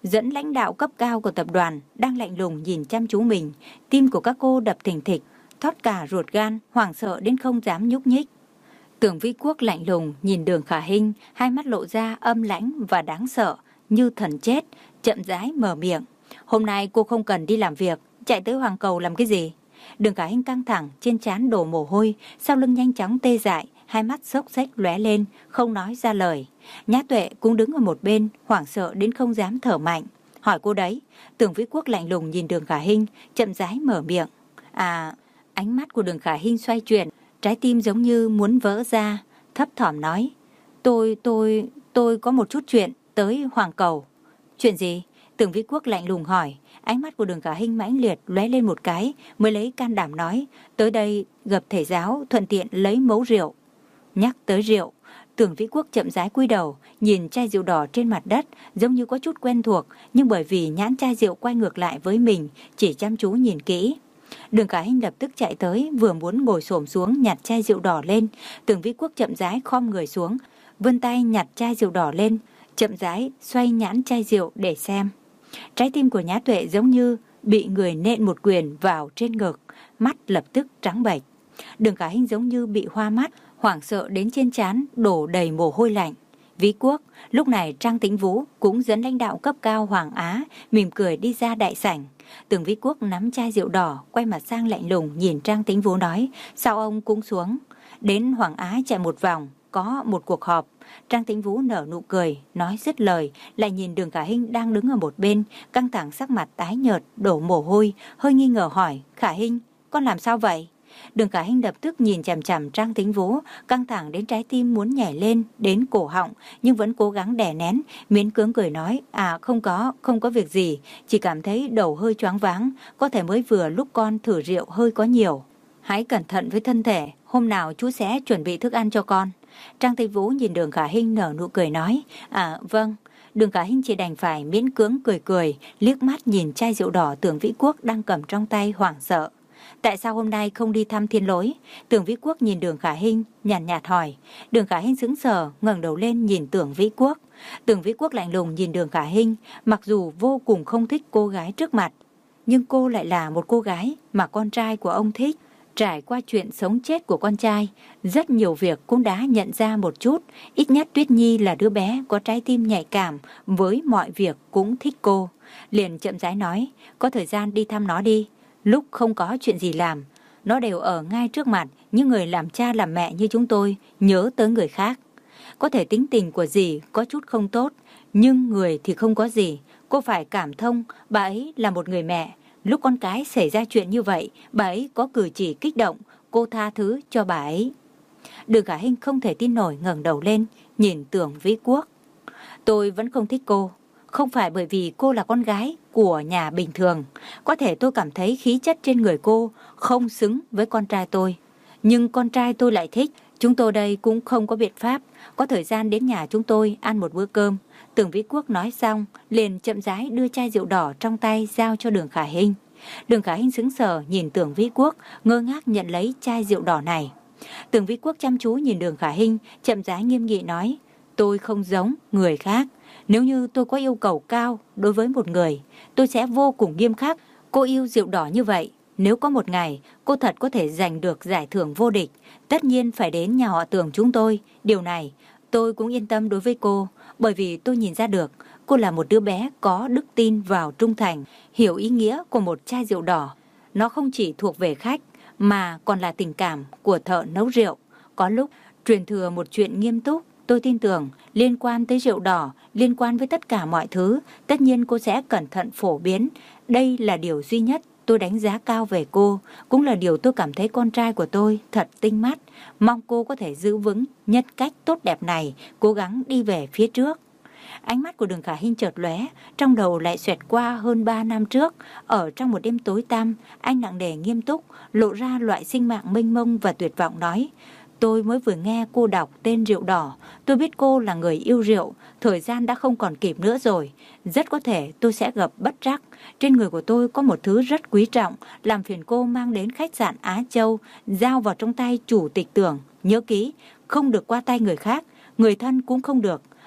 dẫn lãnh đạo cấp cao của tập đoàn đang lạnh lùng nhìn chăm chú mình. Tim của các cô đập thình thịch, thót cả ruột gan, hoảng sợ đến không dám nhúc nhích. Tưởng Vĩ Quốc lạnh lùng nhìn Đường Khả Hinh, hai mắt lộ ra âm lãnh và đáng sợ, như thần chết, chậm rãi mở miệng. Hôm nay cô không cần đi làm việc, chạy tới Hoàng Cầu làm cái gì? Đường Khả Hinh căng thẳng, trên trán đổ mồ hôi, sau lưng nhanh chóng tê dại, hai mắt xốc xếch lóe lên, không nói ra lời. Nhã Tuệ cũng đứng ở một bên, hoảng sợ đến không dám thở mạnh. Hỏi cô đấy. Tưởng Vĩ Quốc lạnh lùng nhìn Đường Khả Hinh, chậm rãi mở miệng. À, ánh mắt của Đường Khả Hinh xoay chuyển, trái tim giống như muốn vỡ ra, thấp thỏm nói. Tôi, tôi, tôi có một chút chuyện tới Hoàng Cầu. Chuyện gì? Tưởng Vĩ Quốc lạnh lùng hỏi. Ánh mắt của Đường Khả Hinh mãnh liệt lóe lên một cái, mới lấy can đảm nói. Tới đây gặp thầy giáo, thuận tiện lấy mấu rượu. Nhắc tới rượu, Tưởng Vĩ Quốc chậm rãi cúi đầu, nhìn chai rượu đỏ trên mặt đất, giống như có chút quen thuộc, nhưng bởi vì nhãn chai rượu quay ngược lại với mình, chỉ chăm chú nhìn kỹ. Đường Khả Hinh lập tức chạy tới, vừa muốn ngồi xổm xuống nhặt chai rượu đỏ lên. Tưởng Vĩ Quốc chậm rãi khom người xuống, vươn tay nhặt chai rượu đỏ lên, chậm rãi xoay nhãn chai rượu để xem. Trái tim của Nhã Tuệ giống như bị người nện một quyền vào trên ngực, mắt lập tức trắng bệch. Đường Khả Hinh giống như bị hoa mắt, hoảng sợ đến trên trán đổ đầy mồ hôi lạnh. Vĩ Quốc, lúc này Trang Tĩnh Vũ cũng dẫn lãnh đạo cấp cao Hoàng Á mỉm cười đi ra đại sảnh. Tưởng Vĩ Quốc nắm chai rượu đỏ, quay mặt sang lạnh lùng nhìn Trang Tĩnh Vũ nói, sao ông cũng xuống? Đến Hoàng Á chạy một vòng, có một cuộc họp. Trang Tĩnh Vũ nở nụ cười, nói dứt lời, lại nhìn Đường Khả Hinh đang đứng ở một bên, căng thẳng sắc mặt tái nhợt, đổ mồ hôi, hơi nghi ngờ hỏi, Khả Hinh, con làm sao vậy? Đường Khả Hinh lập tức nhìn chằm chằm Trang Tĩnh Vũ, căng thẳng đến trái tim muốn nhảy lên đến cổ họng, nhưng vẫn cố gắng đè nén, miễn cưỡng cười nói, à không có, không có việc gì, chỉ cảm thấy đầu hơi choáng váng, có thể mới vừa lúc con thử rượu hơi có nhiều. Hãy cẩn thận với thân thể, hôm nào chú sẽ chuẩn bị thức ăn cho con. Trang Tĩnh Vũ nhìn Đường Khả Hinh nở nụ cười nói, à vâng. Đường Khả Hinh chỉ đành phải miễn cưỡng cười cười, liếc mắt nhìn chai rượu đỏ Tưởng Vĩ Quốc đang cầm trong tay hoảng sợ. Tại sao hôm nay không đi thăm Thiên Lỗi? Tưởng Vĩ Quốc nhìn Đường Khả Hinh, nhàn nhạt, nhạt hỏi. Đường Khả Hinh sững sờ, ngẩng đầu lên nhìn Tưởng Vĩ Quốc. Tưởng Vĩ Quốc lạnh lùng nhìn Đường Khả Hinh, mặc dù vô cùng không thích cô gái trước mặt, nhưng cô lại là một cô gái mà con trai của ông thích. Trải qua chuyện sống chết của con trai, rất nhiều việc cũng đã nhận ra một chút. Ít nhất Tuyết Nhi là đứa bé có trái tim nhạy cảm, với mọi việc cũng thích cô. Liền chậm rãi nói, có thời gian đi thăm nó đi. Lúc không có chuyện gì làm, nó đều ở ngay trước mặt, những người làm cha làm mẹ như chúng tôi nhớ tới người khác. Có thể tính tình của dì có chút không tốt, nhưng người thì không có gì. Cô phải cảm thông, bà ấy là một người mẹ. Lúc con cái xảy ra chuyện như vậy, bà ấy có cử chỉ kích động, cô tha thứ cho bà ấy. Đường Khả Hinh không thể tin nổi ngẩng đầu lên, nhìn Tưởng Vĩ Quốc. Tôi vẫn không thích cô. Không phải bởi vì cô là con gái của nhà bình thường. Có thể tôi cảm thấy khí chất trên người cô không xứng với con trai tôi. Nhưng con trai tôi lại thích. Chúng tôi đây cũng không có biện pháp. Có thời gian đến nhà chúng tôi ăn một bữa cơm. Tưởng Vĩ Quốc nói xong, liền chậm rãi đưa chai rượu đỏ trong tay giao cho Đường Khả Hinh. Đường Khả Hinh sững sờ nhìn Tưởng Vĩ Quốc, ngơ ngác nhận lấy chai rượu đỏ này. Tưởng Vĩ Quốc chăm chú nhìn Đường Khả Hinh, chậm rãi nghiêm nghị nói, tôi không giống người khác. Nếu như tôi có yêu cầu cao đối với một người, tôi sẽ vô cùng nghiêm khắc. Cô yêu rượu đỏ như vậy, nếu có một ngày cô thật có thể giành được giải thưởng vô địch, tất nhiên phải đến nhà họ Tưởng chúng tôi. Điều này tôi cũng yên tâm đối với cô, bởi vì tôi nhìn ra được cô là một đứa bé có đức tin vào trung thành, hiểu ý nghĩa của một chai rượu đỏ. Nó không chỉ thuộc về khách, mà còn là tình cảm của thợ nấu rượu. Có lúc truyền thừa một chuyện nghiêm túc, tôi tin tưởng liên quan tới rượu đỏ, liên quan với tất cả mọi thứ, tất nhiên cô sẽ cẩn thận phổ biến. Đây là điều duy nhất tôi đánh giá cao về cô, cũng là điều tôi cảm thấy con trai của tôi thật tinh mắt. Mong cô có thể giữ vững nhân cách tốt đẹp này, cố gắng đi về phía trước. Ánh mắt của Đường Khả Hinh chợt lóe, trong đầu lại xoẹt qua hơn ba năm trước. Ở trong một đêm tối tăm, anh nặng nề nghiêm túc, lộ ra loại sinh mạng mênh mông và tuyệt vọng nói, tôi mới vừa nghe cô đọc tên rượu đỏ, tôi biết cô là người yêu rượu, thời gian đã không còn kịp nữa rồi. Rất có thể tôi sẽ gặp bất trắc. Trên người của tôi có một thứ rất quý trọng, làm phiền cô mang đến khách sạn Á Châu, giao vào trong tay chủ tịch Tưởng. Nhớ kỹ, không được qua tay người khác, người thân cũng không được.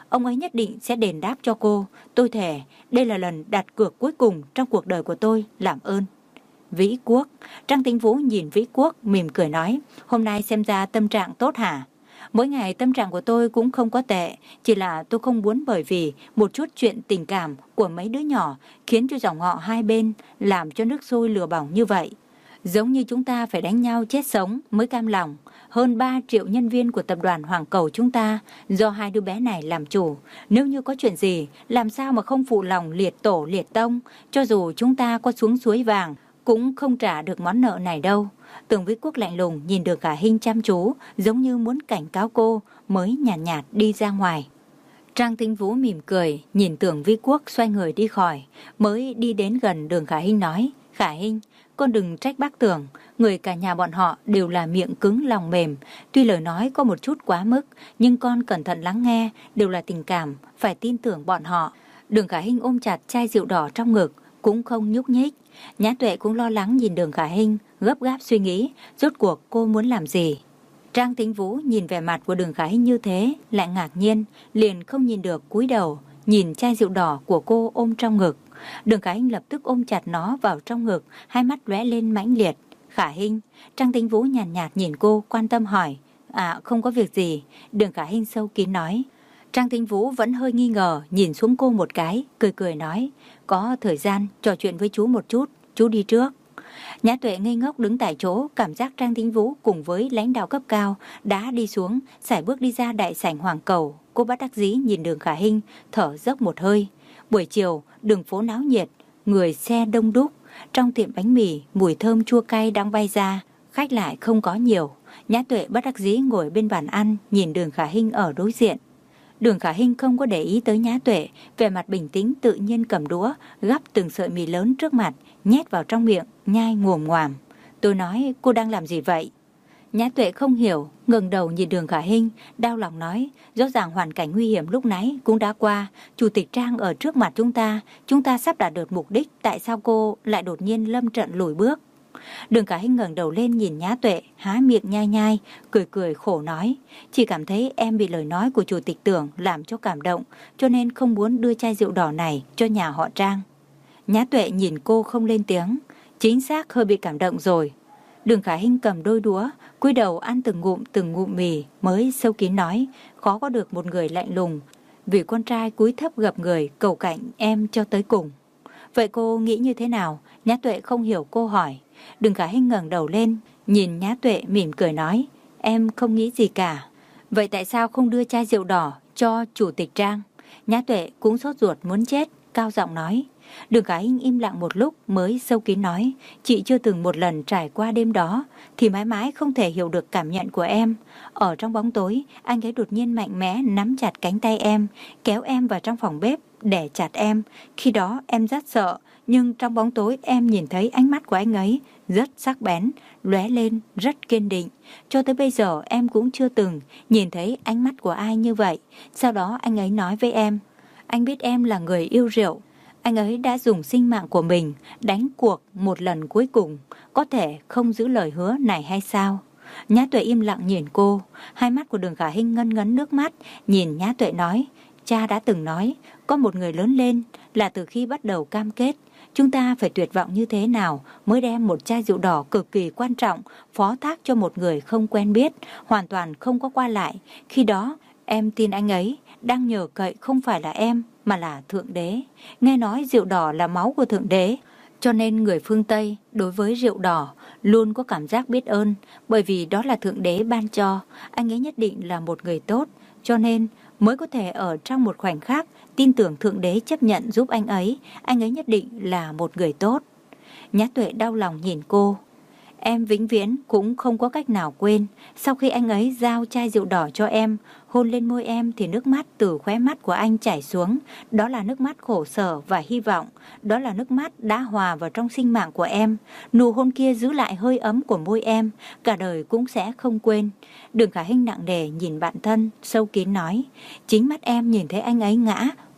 ông ấy nhất định sẽ đền đáp cho cô. Tôi thề, đây là lần đặt cược cuối cùng trong cuộc đời của tôi, làm ơn. Vĩ Quốc. Trang Tĩnh Vũ nhìn Vĩ Quốc mỉm cười nói, hôm nay xem ra tâm trạng tốt hả? Mỗi ngày tâm trạng của tôi cũng không có tệ, chỉ là tôi không muốn bởi vì một chút chuyện tình cảm của mấy đứa nhỏ khiến cho dòng họ hai bên làm cho nước sôi lửa bỏng như vậy. Giống như chúng ta phải đánh nhau chết sống mới cam lòng. Hơn ba triệu nhân viên của tập đoàn Hoàng Cầu chúng ta do hai đứa bé này làm chủ. Nếu như có chuyện gì, làm sao mà không phụ lòng liệt tổ liệt tông, cho dù chúng ta có xuống suối vàng cũng không trả được món nợ này đâu. Tưởng Vĩ Quốc lạnh lùng nhìn Đường Khả Hinh chăm chú, giống như muốn cảnh cáo cô, mới nhàn nhạt, nhạt đi ra ngoài. Trang Tĩnh Vũ mỉm cười, nhìn Tưởng Vĩ Quốc xoay người đi khỏi, mới đi đến gần Đường Khả Hinh nói, Khả Hinh, con đừng trách bác Tưởng, người cả nhà bọn họ đều là miệng cứng lòng mềm, tuy lời nói có một chút quá mức, nhưng con cẩn thận lắng nghe, đều là tình cảm, phải tin tưởng bọn họ. Đường Khả Hinh ôm chặt chai rượu đỏ trong ngực, cũng không nhúc nhích. Nhã Tuệ cũng lo lắng nhìn Đường Khả Hinh, gấp gáp suy nghĩ, rốt cuộc cô muốn làm gì. Trang Tĩnh Vũ nhìn vẻ mặt của Đường Khả Hinh như thế, lại ngạc nhiên, liền không nhìn được cúi đầu, nhìn chai rượu đỏ của cô ôm trong ngực. Đường Khả Hinh lập tức ôm chặt nó vào trong ngực, hai mắt lóe lên mãnh liệt. Khả Hinh. Trang Tĩnh Vũ nhàn nhạt, nhạt nhìn cô, quan tâm hỏi. À, không có việc gì. Đường Khả Hinh sâu kín nói. Trang Tĩnh Vũ vẫn hơi nghi ngờ, nhìn xuống cô một cái, cười cười nói, có thời gian trò chuyện với chú một chút, chú đi trước. Nhã Tuệ ngây ngốc đứng tại chỗ, cảm giác Trang Tĩnh Vũ cùng với lãnh đạo cấp cao đã đi xuống, sải bước đi ra đại sảnh Hoàng Cầu. Cô bất đắc dĩ nhìn Đường Khả Hinh, thở dốc một hơi. Buổi chiều, đường phố náo nhiệt, người xe đông đúc, trong tiệm bánh mì, mùi thơm chua cay đang bay ra, khách lại không có nhiều. Nhã Tuệ bất đắc dĩ ngồi bên bàn ăn, nhìn Đường Khả Hinh ở đối diện. Đường Khả Hinh không có để ý tới Nhã Tuệ, vẻ mặt bình tĩnh tự nhiên cầm đũa, gắp từng sợi mì lớn trước mặt, nhét vào trong miệng, nhai ngồm ngoàm. Tôi nói, cô đang làm gì vậy? Nhã Tuệ không hiểu, ngẩng đầu nhìn Đường Khả Hinh, đau lòng nói, rõ ràng hoàn cảnh nguy hiểm lúc nãy cũng đã qua, Chủ tịch Trang ở trước mặt chúng ta, chúng ta sắp đạt được mục đích, tại sao cô lại đột nhiên lâm trận lùi bước? Đường Khả Hinh ngẩng đầu lên nhìn Nhã Tuệ, há miệng nhai nhai, cười cười khổ nói, chỉ cảm thấy em bị lời nói của Chủ tịch Tưởng làm cho cảm động, cho nên không muốn đưa chai rượu đỏ này cho nhà họ Trang. Nhã Tuệ nhìn cô không lên tiếng, chính xác hơi bị cảm động rồi. Đường Khả Hinh cầm đôi đũa, cúi đầu ăn từng ngụm từng ngụm mì, mới sâu kín nói, khó có được một người lạnh lùng, vì con trai cúi thấp gặp người cầu cạnh em cho tới cùng. Vậy cô nghĩ như thế nào? Nhã Tuệ không hiểu cô hỏi. Đường Khả Hinh ngẩng đầu lên, nhìn Nhã Tuệ mỉm cười nói, em không nghĩ gì cả. Vậy tại sao không đưa chai rượu đỏ cho Chủ tịch Trang? Nhã Tuệ cũng sốt ruột muốn chết, cao giọng nói. Đường Khả Hinh im lặng một lúc mới sâu kín nói, chị chưa từng một lần trải qua đêm đó thì mãi mãi không thể hiểu được cảm nhận của em. Ở trong bóng tối, anh ấy đột nhiên mạnh mẽ nắm chặt cánh tay em, kéo em vào trong phòng bếp để chặt em. Khi đó em rất sợ, nhưng trong bóng tối em nhìn thấy ánh mắt của anh ấy rất sắc bén, lóe lên rất kiên định. Cho tới bây giờ em cũng chưa từng nhìn thấy ánh mắt của ai như vậy. Sau đó anh ấy nói với em, anh biết em là người yêu rượu. Anh ấy đã dùng sinh mạng của mình đánh cuộc một lần cuối cùng, có thể không giữ lời hứa này hay sao? Nhã Tuệ im lặng nhìn cô, hai mắt của Đường Khả Hinh ngân ngấn nước mắt, nhìn Nhã Tuệ nói, cha đã từng nói, có một người lớn lên là từ khi bắt đầu cam kết, chúng ta phải tuyệt vọng như thế nào mới đem một chai rượu đỏ cực kỳ quan trọng phó thác cho một người không quen biết, hoàn toàn không có qua lại. Khi đó, em tin anh ấy đang nhờ cậy không phải là em, mà là Thượng Đế. Nghe nói rượu đỏ là máu của Thượng Đế, cho nên người phương Tây đối với rượu đỏ luôn có cảm giác biết ơn, bởi vì đó là Thượng Đế ban cho. Anh ấy nhất định là một người tốt, cho nên mới có thể ở trong một khoảnh khắc tin tưởng Thượng Đế chấp nhận giúp anh ấy. Anh ấy nhất định là một người tốt. Nhã Tuệ đau lòng nhìn cô. Em vĩnh viễn cũng không có cách nào quên, sau khi anh ấy giao chai rượu đỏ cho em, hôn lên môi em thì nước mắt từ khóe mắt của anh chảy xuống. Đó là nước mắt khổ sở và hy vọng. Đó là nước mắt đã hòa vào trong sinh mạng của em. Nụ hôn kia giữ lại hơi ấm của môi em, cả đời cũng sẽ không quên. Đường Khả Hinh nặng nề nhìn bạn thân, sâu kín nói, chính mắt em nhìn thấy anh ấy ngã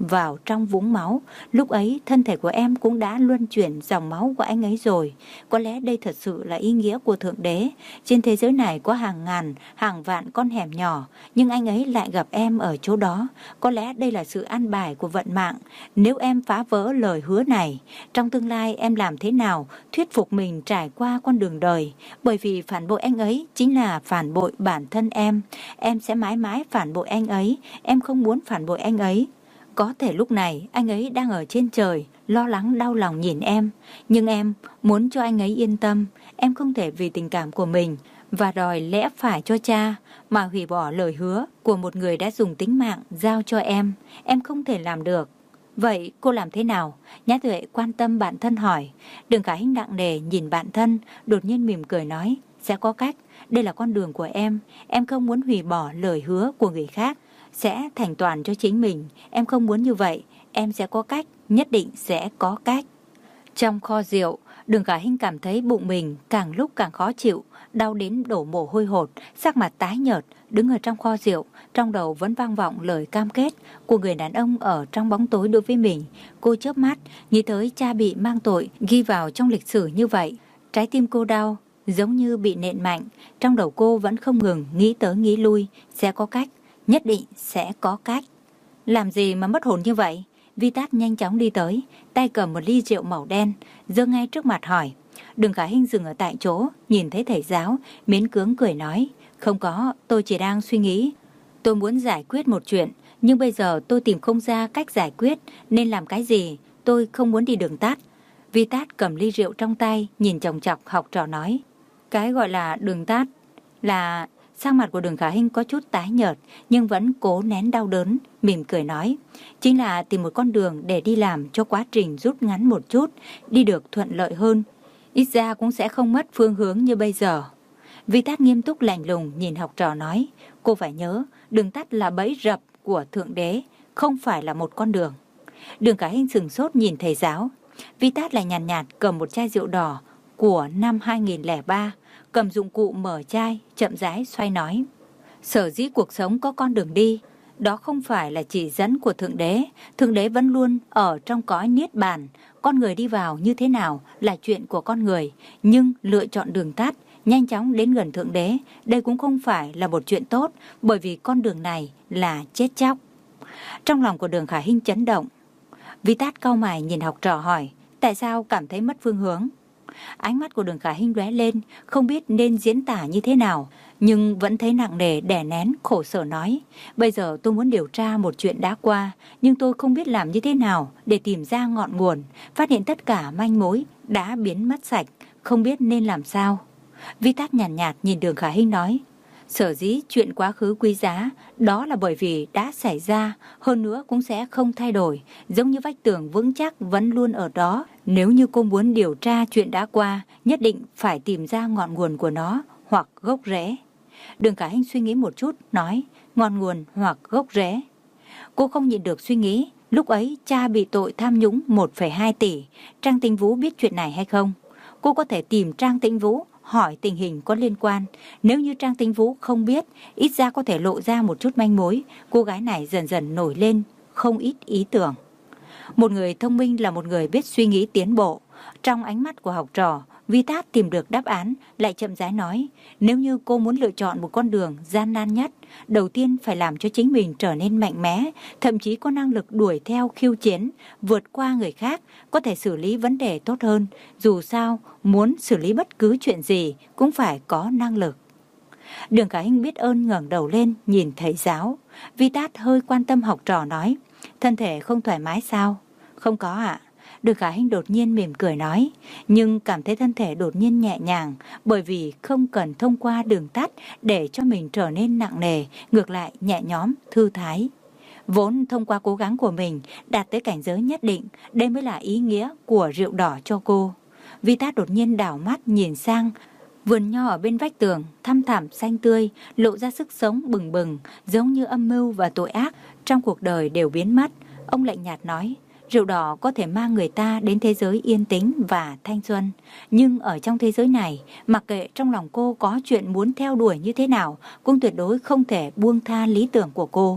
vào trong vũng máu. Lúc ấy thân thể của em cũng đã luân chuyển dòng máu của anh ấy rồi. Có lẽ đây thật sự là ý nghĩa của Thượng Đế. Trên thế giới này có hàng ngàn, hàng vạn con hẻm nhỏ, nhưng anh ấy lại gặp em ở chỗ đó. Có lẽ đây là sự an bài của vận mạng. Nếu em phá vỡ lời hứa này, trong tương lai em làm thế nào thuyết phục mình trải qua con đường đời? Bởi vì phản bội anh ấy chính là phản bội bản thân em. Em sẽ mãi mãi phản bội anh ấy. Em không muốn phản bội anh ấy. Có thể lúc này anh ấy đang ở trên trời, lo lắng đau lòng nhìn em. Nhưng em muốn cho anh ấy yên tâm. Em không thể vì tình cảm của mình và đòi lẽ phải cho cha mà hủy bỏ lời hứa của một người đã dùng tính mạng giao cho em. Em không thể làm được. Vậy cô làm thế nào? Nhã Tuệ quan tâm bạn thân hỏi. Đường Khả Hinh nặng nề nhìn bạn thân, đột nhiên mỉm cười nói, sẽ có cách. Đây là con đường của em. Em không muốn hủy bỏ lời hứa của người khác, sẽ thành toàn cho chính mình. Em không muốn như vậy. Em sẽ có cách, nhất định sẽ có cách. Trong kho rượu, Đường Khả Hinh cảm thấy bụng mình càng lúc càng khó chịu, đau đến đổ mồ hôi hột, sắc mặt tái nhợt, đứng ở trong kho rượu, trong đầu vẫn vang vọng lời cam kết của người đàn ông ở trong bóng tối đối với mình. Cô chớp mắt, nghĩ tới cha bị mang tội ghi vào trong lịch sử như vậy. Trái tim cô đau, giống như bị nện mạnh, trong đầu cô vẫn không ngừng nghĩ tới nghĩ lui, sẽ có cách, nhất định sẽ có cách. Làm gì mà mất hồn như vậy? Vitat nhanh chóng đi tới, tay cầm một ly rượu màu đen, giơ ngay trước mặt hỏi. Đường Khả Hinh dừng ở tại chỗ, nhìn thấy thầy giáo, miễn cưỡng cười nói, không có, tôi chỉ đang suy nghĩ. Tôi muốn giải quyết một chuyện, nhưng bây giờ tôi tìm không ra cách giải quyết, nên làm cái gì, tôi không muốn đi đường tắt. Vitat cầm ly rượu trong tay, nhìn chòng chọc học trò nói, cái gọi là đường tắt là... Sắc mặt của Đường Khả Hinh có chút tái nhợt, nhưng vẫn cố nén đau đớn, mỉm cười nói, chính là tìm một con đường để đi làm cho quá trình rút ngắn một chút, đi được thuận lợi hơn, ít ra cũng sẽ không mất phương hướng như bây giờ. Vitat nghiêm túc lạnh lùng nhìn học trò nói, cô phải nhớ, đường tắt là bẫy rập của Thượng Đế, không phải là một con đường. Đường Khả Hinh sừng sốt nhìn thầy giáo. Vitat lại nhàn nhạt, nhạt cầm một chai rượu đỏ của năm hai nghìn lẻ ba, cầm dụng cụ mở chai, chậm rãi xoay nói. Sở dĩ cuộc sống có con đường đi, đó không phải là chỉ dẫn của Thượng Đế. Thượng Đế vẫn luôn ở trong cõi niết bàn. Con người đi vào như thế nào là chuyện của con người. Nhưng lựa chọn đường tắt, nhanh chóng đến gần Thượng Đế, đây cũng không phải là một chuyện tốt, bởi vì con đường này là chết chóc. Trong lòng của Đường Khả Hinh chấn động. Vitat cau mày nhìn học trò hỏi, tại sao cảm thấy mất phương hướng? Ánh mắt của Đường Khả Hinh lóe lên, không biết nên diễn tả như thế nào, nhưng vẫn thấy nặng nề đè nén, khổ sở nói, bây giờ tôi muốn điều tra một chuyện đã qua, nhưng tôi không biết làm như thế nào để tìm ra ngọn nguồn, phát hiện tất cả manh mối đã biến mất sạch, không biết nên làm sao. Vitat nhàn nhạt, nhạt nhìn Đường Khả Hinh nói, sở dĩ chuyện quá khứ quý giá, đó là bởi vì đã xảy ra, hơn nữa cũng sẽ không thay đổi, giống như vách tường vững chắc vẫn luôn ở đó. Nếu như cô muốn điều tra chuyện đã qua, nhất định phải tìm ra ngọn nguồn của nó, hoặc gốc rễ. Đường Khả Hinh suy nghĩ một chút, nói, ngọn nguồn hoặc gốc rễ. Cô không nhịn được suy nghĩ, lúc ấy cha bị tội tham nhũng một phẩy hai tỷ, Trang Tĩnh Vũ biết chuyện này hay không? Cô có thể tìm Trang Tĩnh Vũ, hỏi tình hình có liên quan. Nếu như Trang Tĩnh Vũ không biết, ít ra có thể lộ ra một chút manh mối. Cô gái này dần dần nổi lên không ít ý tưởng. Một người thông minh là một người biết suy nghĩ tiến bộ. Trong ánh mắt của học trò, Vitat tìm được đáp án, lại chậm rãi nói, nếu như cô muốn lựa chọn một con đường gian nan nhất, đầu tiên phải làm cho chính mình trở nên mạnh mẽ, thậm chí có năng lực đuổi theo khiêu chiến, vượt qua người khác, có thể xử lý vấn đề tốt hơn. Dù sao, muốn xử lý bất cứ chuyện gì cũng phải có năng lực. Đường Khả Hinh biết ơn ngẩng đầu lên nhìn thầy giáo. Vitat hơi quan tâm học trò nói, thân thể không thoải mái sao? Không có ạ. Đường Khả Hinh đột nhiên mỉm cười nói, nhưng cảm thấy thân thể đột nhiên nhẹ nhàng, bởi vì không cần thông qua đường tắt để cho mình trở nên nặng nề, ngược lại nhẹ nhõm, thư thái. Vốn thông qua cố gắng của mình đạt tới cảnh giới nhất định, đây mới là ý nghĩa của rượu đỏ cho cô. Vitat đột nhiên đảo mắt nhìn sang vườn nho ở bên vách tường, thăm thẳm xanh tươi, lộ ra sức sống bừng bừng, giống như âm mưu và tội ác trong cuộc đời đều biến mất. Ông lạnh nhạt nói, rượu đỏ có thể mang người ta đến thế giới yên tĩnh và thanh xuân. Nhưng ở trong thế giới này, mặc kệ trong lòng cô có chuyện muốn theo đuổi như thế nào, cũng tuyệt đối không thể buông tha lý tưởng của cô.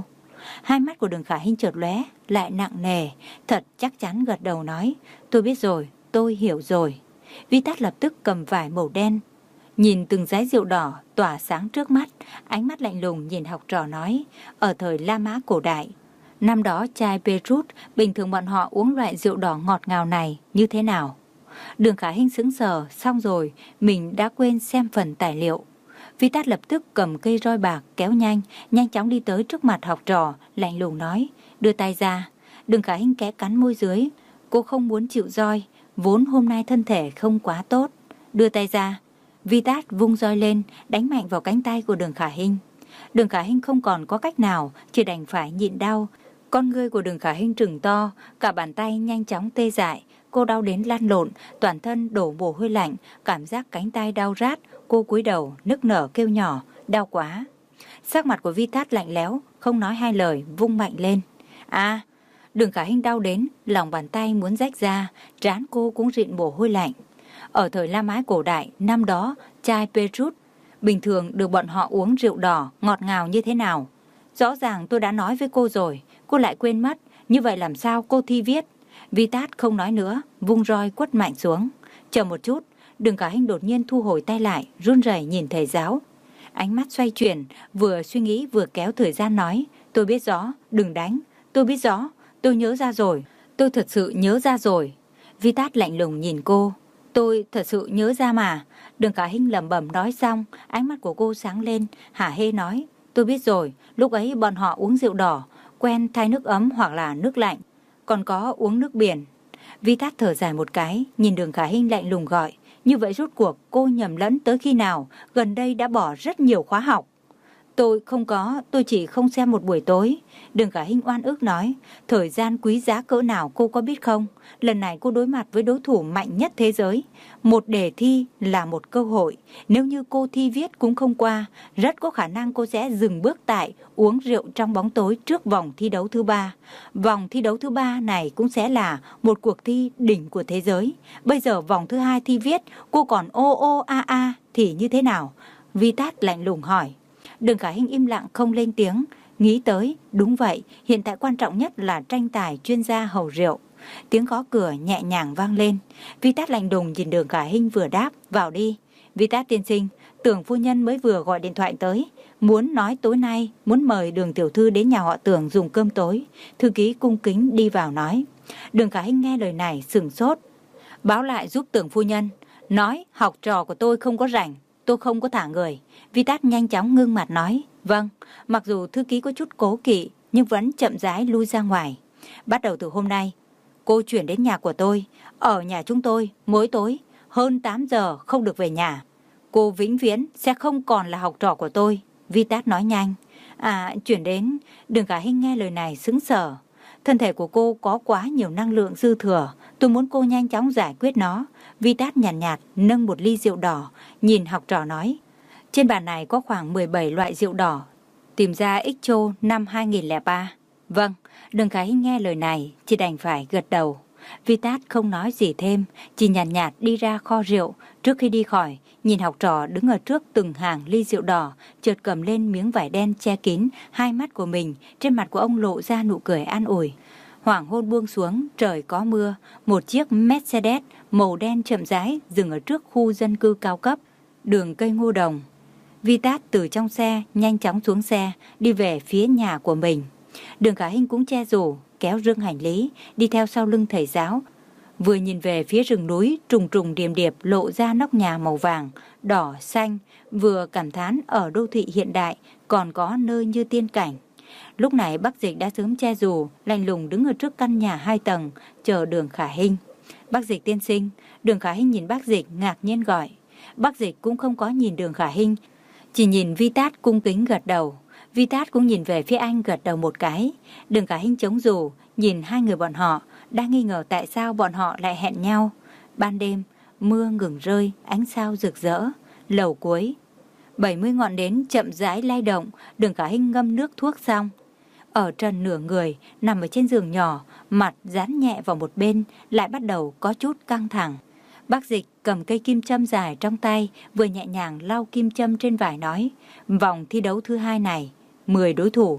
Hai mắt của Đường Khả Hinh chợt lóe, lại nặng nề, thật chắc chắn gật đầu nói, tôi biết rồi, tôi hiểu rồi. Vi Tát lập tức cầm vải màu đen, nhìn từng dải rượu đỏ tỏa sáng trước mắt, ánh mắt lạnh lùng nhìn học trò nói, ở thời La Mã cổ đại, năm đó chai Petrus, bình thường bọn họ uống loại rượu đỏ ngọt ngào này như thế nào? Đường Khả Hinh sững sờ, xong rồi, mình đã quên xem phần tài liệu. Vi Tát lập tức cầm cây roi bạc kéo nhanh, nhanh chóng đi tới trước mặt học trò, lạnh lùng nói, đưa tay ra. Đường Khả Hinh khẽ cắn môi dưới, cô không muốn chịu roi, vốn hôm nay thân thể không quá tốt. Đưa tay ra. Vi Tát vung roi lên, đánh mạnh vào cánh tay của Đường Khả Hinh. Đường Khả Hinh không còn có cách nào, chỉ đành phải nhịn đau. Con ngươi của Đường Khả Hinh trừng to, cả bàn tay nhanh chóng tê dại. Cô đau đến lăn lộn, toàn thân đổ mồ hôi lạnh, cảm giác cánh tay đau rát. Cô cúi đầu, nức nở kêu nhỏ, đau quá. Sắc mặt của Vi Tát lạnh lẽo, không nói hai lời, vung mạnh lên. À, Đường Khả Hinh đau đến, lòng bàn tay muốn rách ra, trán cô cũng rịn mồ hôi lạnh. Ở thời La Mã cổ đại, năm đó, chai Petrus, bình thường được bọn họ uống rượu đỏ, ngọt ngào như thế nào? Rõ ràng tôi đã nói với cô rồi, cô lại quên mất, như vậy làm sao cô thi viết? Vi Tát không nói nữa, vung roi quất mạnh xuống. Chờ một chút, Đường Khả Hinh đột nhiên thu hồi tay lại, run rẩy nhìn thầy giáo. Ánh mắt xoay chuyển, vừa suy nghĩ vừa kéo thời gian nói, tôi biết rõ, đừng đánh, tôi biết rõ, tôi nhớ ra rồi, tôi thật sự nhớ ra rồi. Vi Tát lạnh lùng nhìn cô, tôi thật sự nhớ ra mà. Đường Khả Hinh lẩm bẩm nói xong, ánh mắt của cô sáng lên, hả hê nói, tôi biết rồi, lúc ấy bọn họ uống rượu đỏ, quen thay nước ấm hoặc là nước lạnh, còn có uống nước biển. Vi Tát thở dài một cái, nhìn Đường Khả Hinh lạnh lùng gọi, như vậy rốt cuộc cô nhầm lẫn tới khi nào, gần đây đã bỏ rất nhiều khóa học. Tôi không có, tôi chỉ không xem một buổi tối. Đường Khả Hinh oan ức nói, thời gian quý giá cỡ nào cô có biết không? Lần này cô đối mặt với đối thủ mạnh nhất thế giới. Một đề thi là một cơ hội. Nếu như cô thi viết cũng không qua, rất có khả năng cô sẽ dừng bước tại uống rượu trong bóng tối trước vòng thi đấu thứ ba. Vòng thi đấu thứ ba này cũng sẽ là một cuộc thi đỉnh của thế giới. Bây giờ vòng thứ hai thi viết, cô còn ô ô a a thì như thế nào? Vi Tát lạnh lùng hỏi. Đường Khả Hinh im lặng không lên tiếng, nghĩ tới, đúng vậy, hiện tại quan trọng nhất là tranh tài chuyên gia hầu rượu. Tiếng gõ cửa nhẹ nhàng vang lên, Vi Tát lạnh lùng nhìn Đường Khả Hinh vừa đáp, vào đi. Vi Tát tiên sinh, Tưởng phu nhân mới vừa gọi điện thoại tới, muốn nói tối nay muốn mời Đường tiểu thư đến nhà họ Tưởng dùng cơm tối. Thư ký cung kính đi vào nói. Đường Khả Hinh nghe lời này sửng sốt, báo lại giúp Tưởng phu nhân, nói học trò của tôi không có rảnh, tôi không có thả người. Vi Tát nhanh chóng ngưng mặt nói, vâng. Mặc dù thư ký có chút cố kỵ, nhưng vẫn chậm rãi lui ra ngoài. Bắt đầu từ hôm nay, cô chuyển đến nhà của tôi. Ở nhà chúng tôi, mỗi tối, hơn tám giờ không được về nhà. Cô vĩnh viễn sẽ không còn là học trò của tôi. Vi Tát nói nhanh. À, chuyển đến. Đường Khả Hinh nghe lời này sững sờ. Thân thể của cô có quá nhiều năng lượng dư thừa, tôi muốn cô nhanh chóng giải quyết nó. Vi Tát nhàn nhạt, nhạt nâng một ly rượu đỏ, nhìn học trò nói. Trên bàn này có khoảng mười bảy loại rượu đỏ, tìm ra ích châu năm hai nghìn lẻ ba. Vâng, Đường Khả Hinh nghe lời này, chỉ đành phải gật đầu. Vi Tát không nói gì thêm, chỉ nhàn nhạt, nhạt đi ra kho rượu. Trước khi đi khỏi, nhìn học trò đứng ở trước từng hàng ly rượu đỏ, chợt cầm lên miếng vải đen che kín hai mắt của mình. Trên mặt của ông lộ ra nụ cười an ủi. Hoàng hôn buông xuống, trời có mưa. Một chiếc Mercedes màu đen chậm rãi dừng ở trước khu dân cư cao cấp, đường cây ngô đồng. Vi Tát từ trong xe nhanh chóng xuống xe, đi về phía nhà của mình. Đường Khả Hinh cũng che rủ, kéo rương hành lý, đi theo sau lưng thầy giáo. Vừa nhìn về phía rừng núi trùng trùng điềm điệp lộ ra nóc nhà màu vàng, đỏ, xanh, vừa cảm thán ở đô thị hiện đại còn có nơi như tiên cảnh. Lúc này Bác Dịch đã sớm che dù, lạnh lùng đứng ở trước căn nhà hai tầng, chờ Đường Khả Hinh. Bác Dịch tiên sinh. Đường Khả Hinh nhìn Bác Dịch ngạc nhiên gọi. Bác Dịch cũng không có nhìn Đường Khả Hinh, chỉ nhìn Vi Tát cung kính gật đầu. Vi Tát cũng nhìn về phía anh gật đầu một cái. Đường Khả Hinh chống dù, nhìn hai người bọn họ, đang nghi ngờ tại sao bọn họ lại hẹn nhau. Ban đêm, mưa ngừng rơi, ánh sao rực rỡ. Lầu cuối, bảy mươi ngọn nến chậm rãi lay động. Đường Khả Hinh ngâm nước thuốc xong, ở trần nửa người, nằm ở trên giường nhỏ, mặt dán nhẹ vào một bên, lại bắt đầu có chút căng thẳng. Bác Dịch cầm cây kim châm dài trong tay, vừa nhẹ nhàng lau kim châm trên vải nói, vòng thi đấu thứ hai này, mười đối thủ,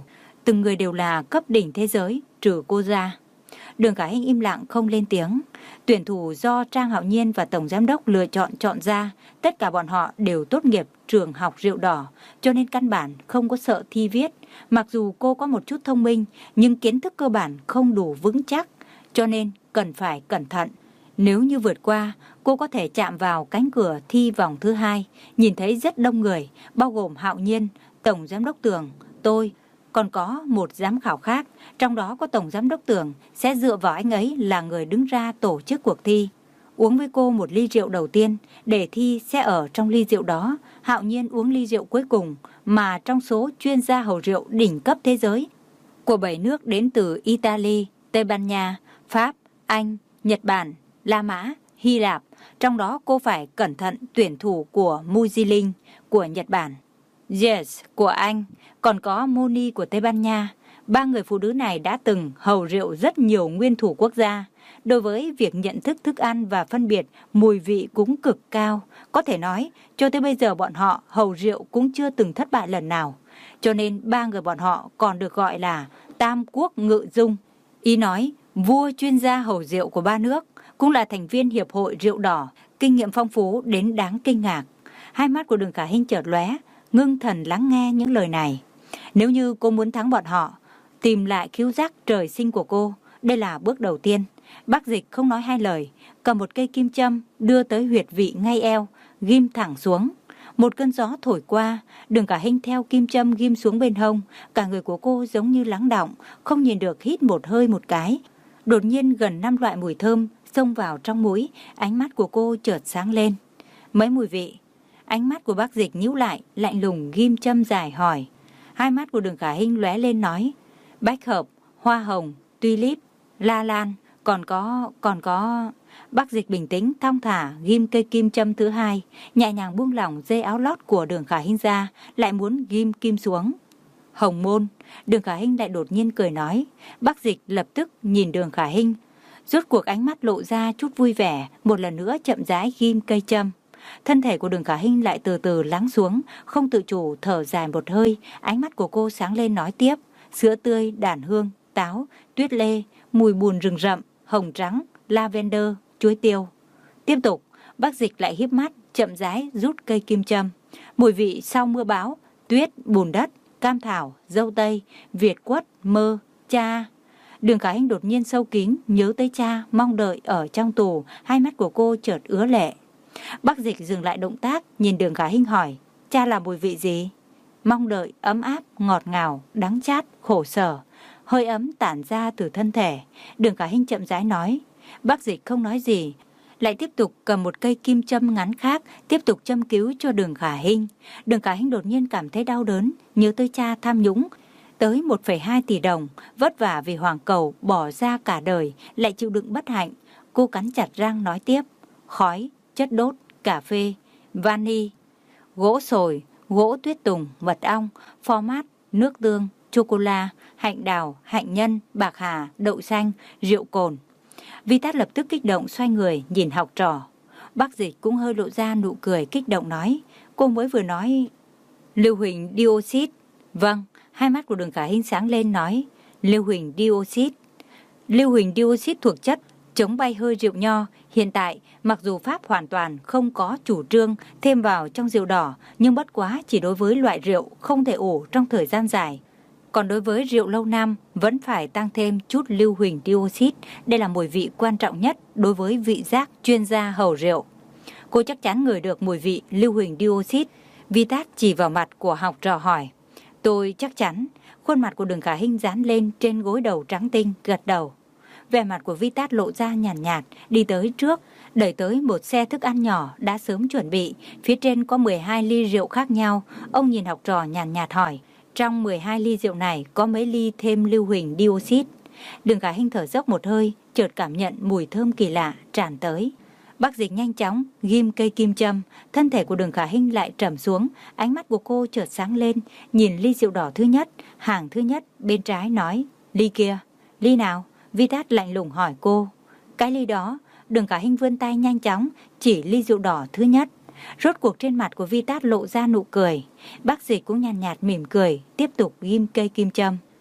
Từng người đều là cấp đỉnh thế giới, trừ cô ra. Đường Khả Hinh im lặng không lên tiếng. Tuyển thủ do Trang Hạo Nhiên và Tổng Giám đốc lựa chọn chọn ra, tất cả bọn họ đều tốt nghiệp trường học Rượu Đỏ, cho nên căn bản không có sợ thi viết. Mặc dù cô có một chút thông minh, nhưng kiến thức cơ bản không đủ vững chắc, cho nên cần phải cẩn thận. Nếu như vượt qua, cô có thể chạm vào cánh cửa thi vòng thứ hai, nhìn thấy rất đông người, bao gồm Hạo Nhiên, Tổng Giám đốc Tường, tôi, còn có một giám khảo khác, trong đó có Tổng Giám đốc Tường, sẽ dựa vào anh ấy là người đứng ra tổ chức cuộc thi. Uống với cô một ly rượu đầu tiên, để thi sẽ ở trong ly rượu đó. Hạo Nhiên uống ly rượu cuối cùng, mà trong số chuyên gia hầu rượu đỉnh cấp thế giới của bảy nước đến từ Italy, Tây Ban Nha, Pháp, Anh, Nhật Bản, La Mã, Hy Lạp. Trong đó cô phải cẩn thận tuyển thủ của Mujilin của Nhật Bản, Yes của Anh, còn có Moni của Tây Ban Nha. Ba người phụ nữ này đã từng hầu rượu rất nhiều nguyên thủ quốc gia. Đối với việc nhận thức thức ăn và phân biệt mùi vị cũng cực cao. Có thể nói, cho tới bây giờ bọn họ hầu rượu cũng chưa từng thất bại lần nào. Cho nên ba người bọn họ còn được gọi là Tam Quốc Ngự Dung. Ý nói, vua chuyên gia hầu rượu của ba nước, cũng là thành viên Hiệp hội Rượu Đỏ, kinh nghiệm phong phú đến đáng kinh ngạc. Hai mắt của Đường Khả Hinh chợt lóe, ngưng thần lắng nghe những lời này. Nếu như cô muốn thắng bọn họ, tìm lại khiếu giác trời sinh của cô, đây là bước đầu tiên. Bác Dịch không nói hai lời, cầm một cây kim châm đưa tới huyệt vị ngay eo, ghim thẳng xuống. Một cơn gió thổi qua, Đường Khả Hinh theo kim châm ghim xuống bên hông, cả người của cô giống như lắng đọng, không nhìn được, hít một hơi một cái. Đột nhiên gần năm loại mùi thơm xông vào trong mũi, ánh mắt của cô chợt sáng lên. Mấy mùi vị? Ánh mắt của bác Dịch nhíu lại, lạnh lùng ghim châm dài hỏi. Hai mắt của Đường Khả Hinh lóe lên nói, bách hợp, hoa hồng, tulip, la lan, còn có, còn có... Bác Dịch bình tĩnh, thong thả, ghim cây kim châm thứ hai, nhẹ nhàng buông lỏng dây áo lót của Đường Khả Hinh ra, lại muốn ghim kim xuống. Hồng môn, Đường Khả Hinh lại đột nhiên cười nói. Bác Dịch lập tức nhìn Đường Khả Hinh, rốt cuộc ánh mắt lộ ra chút vui vẻ, một lần nữa chậm rãi ghim cây châm. Thân thể của Đường Khả Hinh lại từ từ lắng xuống, không tự chủ thở dài một hơi, ánh mắt của cô sáng lên nói tiếp, sữa tươi, đàn hương, táo, tuyết lê, mùi bùn rừng rậm, hồng trắng, lavender, chuối tiêu. Tiếp tục, bác Dịch lại híp mắt, chậm rãi rút cây kim châm. Mùi vị sau mưa bão, tuyết, bùn đất, cam thảo, dâu tây, việt quất, mơ, cha. Đường Khả Hinh đột nhiên sâu kín, nhớ tới cha, mong đợi ở trong tù, hai mắt của cô chợt ứa lệ. Bác Dịch dừng lại động tác, nhìn Đường Khả Hinh hỏi, cha là mùi vị gì? Mong đợi, ấm áp, ngọt ngào, đắng chát, khổ sở. Hơi ấm tản ra từ thân thể. Đường Khả Hinh chậm rãi nói. Bác Dịch không nói gì, lại tiếp tục cầm một cây kim châm ngắn khác, tiếp tục châm cứu cho Đường Khả Hinh. Đường Khả Hinh đột nhiên cảm thấy đau đớn, nhớ tới cha tham nhũng tới một phẩy hai tỷ đồng, vất vả vì Hoàng Cầu bỏ ra cả đời, lại chịu đựng bất hạnh. Cô cắn chặt răng nói tiếp, khói, chất đốt, cà phê, vani, gỗ sồi, gỗ tuyết tùng, mật ong, format, nước tương, chocola, hạnh đào, hạnh nhân, bạc hà, đậu xanh, rượu cồn. Vitat lập tức kích động xoay người nhìn học trò. Bác Dịch cũng hơi lộ ra nụ cười kích động nói, cô mới vừa nói lưu huỳnh dioxide. Vâng, hai mắt của Đường Khả Hinh sáng lên nói, lưu huỳnh dioxide. Lưu huỳnh dioxide thuộc chất chống bay hơi rượu nho. Hiện tại, mặc dù Pháp hoàn toàn không có chủ trương thêm vào trong rượu đỏ, nhưng bất quá chỉ đối với loại rượu không thể ủ trong thời gian dài. Còn đối với rượu lâu năm, vẫn phải tăng thêm chút lưu huỳnh dioxide. Đây là mùi vị quan trọng nhất đối với vị giác chuyên gia hầu rượu. Cô chắc chắn ngửi được mùi vị lưu huỳnh dioxide. Vitat chỉ vào mặt của học trò hỏi. Tôi chắc chắn. Khuôn mặt của Đường Khả Hinh dán lên trên gối đầu trắng tinh, gật đầu. Vẻ mặt của Vitat lộ ra nhàn nhạt, nhạt, đi tới trước, đẩy tới một xe thức ăn nhỏ đã sớm chuẩn bị. Phía trên có mười hai ly rượu khác nhau. Ông nhìn học trò nhàn nhạt, nhạt hỏi. Trong mười hai ly rượu này có mấy ly thêm lưu huỳnh dioxide? Đường Khả Hinh thở dốc một hơi, chợt cảm nhận mùi thơm kỳ lạ tràn tới. Bác Dịch nhanh chóng ghim cây kim châm, thân thể của Đường Khả Hinh lại trầm xuống, ánh mắt của cô chợt sáng lên, nhìn ly rượu đỏ thứ nhất, hàng thứ nhất bên trái nói, ly kia, ly nào? Vitat lạnh lùng hỏi cô. Cái ly đó. Đường Khả Hinh vươn tay nhanh chóng chỉ ly rượu đỏ thứ nhất. Rốt cuộc trên mặt của Vitat lộ ra nụ cười. Bác Dịch cũng nhàn nhạt, nhạt mỉm cười, tiếp tục ghim cây kim châm.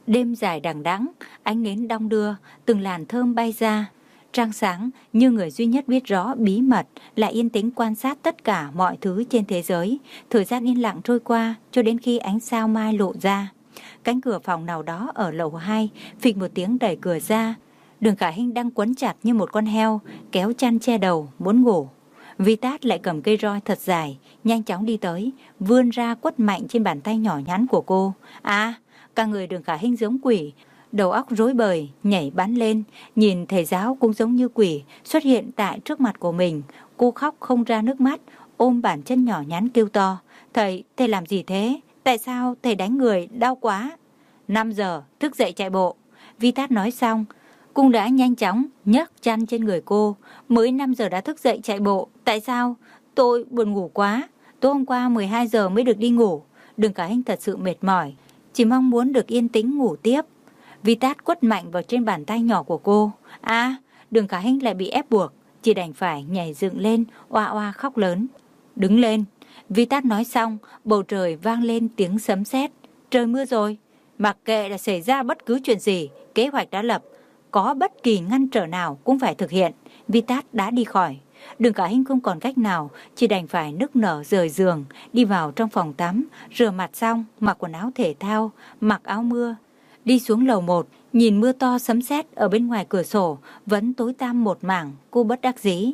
Đêm dài đằng đẵng, ánh nến đong đưa, từng làn thơm bay ra. Trăng sáng như người duy nhất biết rõ bí mật, lại yên tĩnh quan sát tất cả mọi thứ trên thế giới. Thời gian yên lặng trôi qua cho đến khi ánh sao mai lộ ra. Cánh cửa phòng nào đó ở lầu hai phịch một tiếng đẩy cửa ra. Đường Khả Hinh đang quấn chặt như một con heo, kéo chăn che đầu, muốn ngủ. Vitat lại cầm cây roi thật dài, nhanh chóng đi tới, vươn ra quất mạnh trên bàn tay nhỏ nhắn của cô. À, cả người Đường Khả Hinh giống quỷ, đầu óc rối bời, nhảy bắn lên, nhìn thầy giáo cũng giống như quỷ xuất hiện tại trước mặt của mình. Cô khóc không ra nước mắt, ôm bàn chân nhỏ nhắn kêu to. Thầy, thầy làm gì thế? Tại sao thầy đánh người, đau quá? năm giờ, thức dậy chạy bộ. Vitat nói xong, cũng đã nhanh chóng nhấc chăn trên người cô. Mới năm giờ đã thức dậy chạy bộ. Tại sao? Tôi buồn ngủ quá. Tối hôm qua mười hai giờ mới được đi ngủ. Đường Khả Hinh thật sự mệt mỏi, chỉ mong muốn được yên tĩnh ngủ tiếp. Vitat quất mạnh vào trên bàn tay nhỏ của cô. À, Đường Khả Hinh lại bị ép buộc, chỉ đành phải nhảy dựng lên, oa oa khóc lớn. Đứng lên. Vitat nói xong, bầu trời vang lên tiếng sấm sét. Trời mưa rồi. Mặc kệ là xảy ra bất cứ chuyện gì, kế hoạch đã lập, có bất kỳ ngăn trở nào cũng phải thực hiện. Vitat đã đi khỏi. Đường Khả Hinh không còn cách nào, chỉ đành phải nức nở rời giường, đi vào trong phòng tắm, rửa mặt xong, mặc quần áo thể thao, mặc áo mưa. Đi xuống lầu một, nhìn mưa to sấm sét ở bên ngoài cửa sổ, vẫn tối tăm một mảng, cô bất đắc dĩ.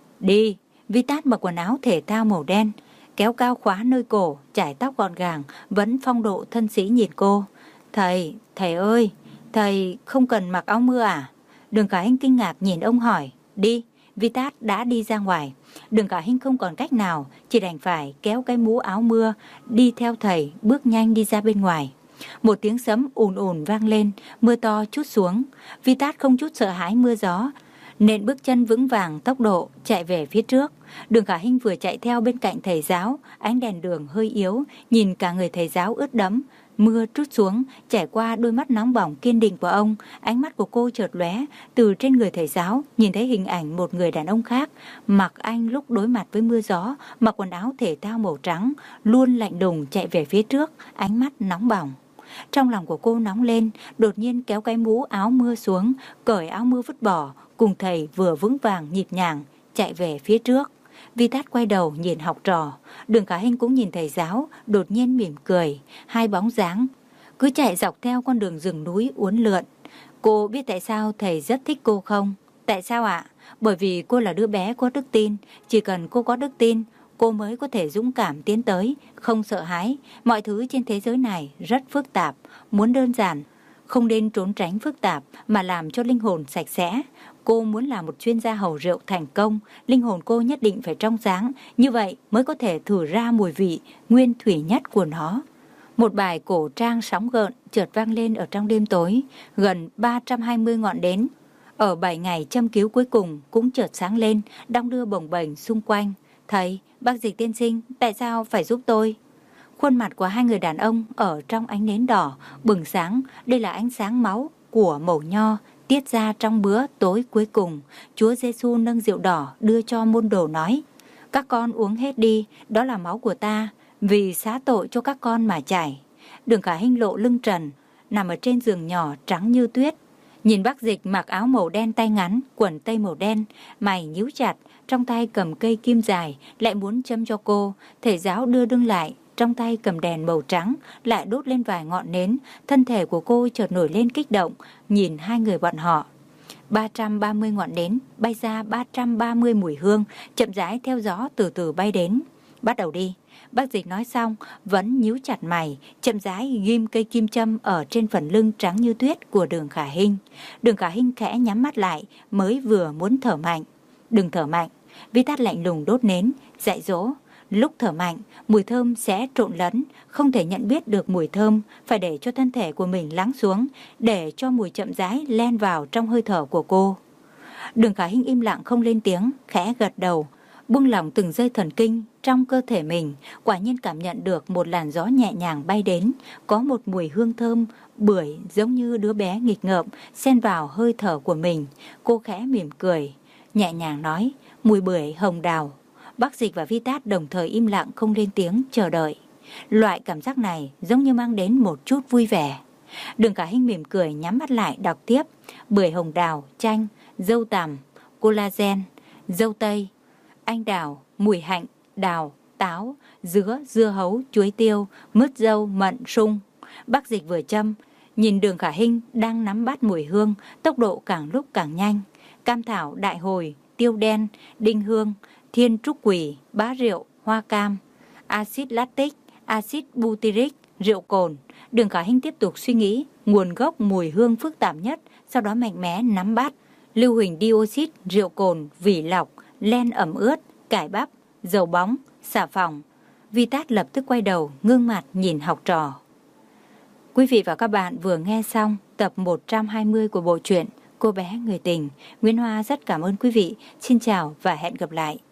Đi, Vitat mặc quần áo thể thao màu đen, kéo cao khóa nơi cổ, chải tóc gọn gàng, vẫn phong độ thân sĩ nhìn cô. Thầy, thầy ơi, thầy không cần mặc áo mưa à? Đường Khả Hinh kinh ngạc nhìn ông hỏi. Đi, Vitat đã đi ra ngoài. Đường Khả Hinh không còn cách nào, chỉ đành phải kéo cái mũ áo mưa, đi theo thầy, bước nhanh đi ra bên ngoài. Một tiếng sấm ùn ùn vang lên, mưa to trút xuống. Vitat không chút sợ hãi mưa gió, nên bước chân vững vàng tốc độ chạy về phía trước. Đường Khả Hinh vừa chạy theo bên cạnh thầy giáo, ánh đèn đường hơi yếu, nhìn cả người thầy giáo ướt đẫm. Mưa trút xuống, chảy qua đôi mắt nóng bỏng kiên định của ông. Ánh mắt của cô chợt lóe, từ trên người thầy giáo nhìn thấy hình ảnh một người đàn ông khác. Mặc anh lúc đối mặt với mưa gió, mặc quần áo thể thao màu trắng, luôn lạnh lùng chạy về phía trước, ánh mắt nóng bỏng. Trong lòng của cô nóng lên, đột nhiên kéo cái mũ áo mưa xuống, cởi áo mưa vứt bỏ, cùng thầy vừa vững vàng nhịp nhàng chạy về phía trước. Vitat quay đầu nhìn học trò, Đường Khả Hinh cũng nhìn thầy giáo, đột nhiên mỉm cười. Hai bóng dáng cứ chạy dọc theo con đường rừng núi uốn lượn. Cô biết tại sao thầy rất thích cô không? Tại sao ạ? Bởi vì cô là đứa bé có đức tin. Chỉ cần cô có đức tin, cô mới có thể dũng cảm tiến tới, không sợ hãi. Mọi thứ trên thế giới này rất phức tạp, muốn đơn giản, không nên trốn tránh phức tạp mà làm cho linh hồn sạch sẽ. Cô muốn là một chuyên gia hầu rượu thành công, linh hồn cô nhất định phải trong sáng, như vậy mới có thể thử ra mùi vị nguyên thủy nhất của nó. Một bài cổ trang sóng gợn chợt vang lên ở trong đêm tối, gần ba trăm hai mươi ngọn nến ở bảy ngày châm cứu cuối cùng cũng chợt sáng lên, đong đưa bồng bềnh xung quanh. Thầy, bác Dịch tiên sinh, tại sao phải giúp tôi? Khuôn mặt của hai người đàn ông ở trong ánh nến đỏ bừng sáng, đây là ánh sáng máu của mẩu nho tiết ra trong bữa tối cuối cùng. Chúa Giêsu nâng rượu đỏ đưa cho môn đồ nói: các con uống hết đi, đó là máu của ta, vì xá tội cho các con mà chảy. Đường Khả Hinh lộ lưng trần, nằm ở trên giường nhỏ trắng như tuyết, nhìn bác Dịch mặc áo màu đen tay ngắn, quần tây màu đen, mày nhíu chặt, trong tay cầm cây kim dài, lại muốn châm cho cô. Thầy giáo đưa đương lại, trong tay cầm đèn màu trắng, lại đốt lên vài ngọn nến. Thân thể của cô chợt nổi lên kích động, nhìn hai người bọn họ. ba trăm ba mươi ngọn nến bay ra ba trăm ba mươi mùi hương, chậm rãi theo gió từ từ bay đến. Bắt đầu đi. Bác Dịch nói xong, vẫn nhíu chặt mày, chậm rãi ghim cây kim châm ở trên phần lưng trắng như tuyết của Đường Khả Hinh. Đường Khả Hinh khẽ nhắm mắt lại, mới vừa muốn thở mạnh. Đừng thở mạnh. Vitat lạnh lùng đốt nến, dạy dỗ. Lúc thở mạnh, mùi thơm sẽ trộn lẫn, không thể nhận biết được mùi thơm, phải để cho thân thể của mình lắng xuống, để cho mùi chậm rãi len vào trong hơi thở của cô. Đường Khả Hinh im lặng không lên tiếng, khẽ gật đầu, buông lỏng từng dây thần kinh trong cơ thể mình. Quả nhiên cảm nhận được một làn gió nhẹ nhàng bay đến, có một mùi hương thơm bưởi giống như đứa bé nghịch ngợm xen vào hơi thở của mình. Cô khẽ mỉm cười, nhẹ nhàng nói: mùi bưởi hồng đào. Bác Dịch và Vitat đồng thời im lặng không lên tiếng, chờ đợi. Loại cảm giác này giống như mang đến một chút vui vẻ. Đường Khả Hinh mỉm cười nhắm mắt lại đọc tiếp: bưởi hồng đào, chanh, dâu tằm, collagen, dâu tây, anh đào, mùi hạnh, đào, táo, dứa, dưa hấu, chuối tiêu, mứt dâu, mận, sung. Bác Dịch vừa châm, nhìn Đường Khả Hinh đang nắm bắt mùi hương, tốc độ càng lúc càng nhanh. Cam thảo, đại hồi, tiêu đen, đinh hương, thiên trúc quỳ, bá rượu, hoa cam, axit lactic, axit butyric, rượu cồn. Đường Khả Hinh tiếp tục suy nghĩ nguồn gốc mùi hương phức tạp nhất, sau đó mạnh mẽ nắm bắt: lưu huỳnh dioxit, rượu cồn, vỉ lọc, len ẩm ướt, cải bắp, dầu bóng, xà phòng. Vi Tát lập tức quay đầu, ngưng mặt nhìn học trò. Quý vị và các bạn vừa nghe xong tập một trăm hai mươi của bộ truyện Cô bé người tình. Nguyễn Hoa rất cảm ơn quý vị. Xin chào và hẹn gặp lại.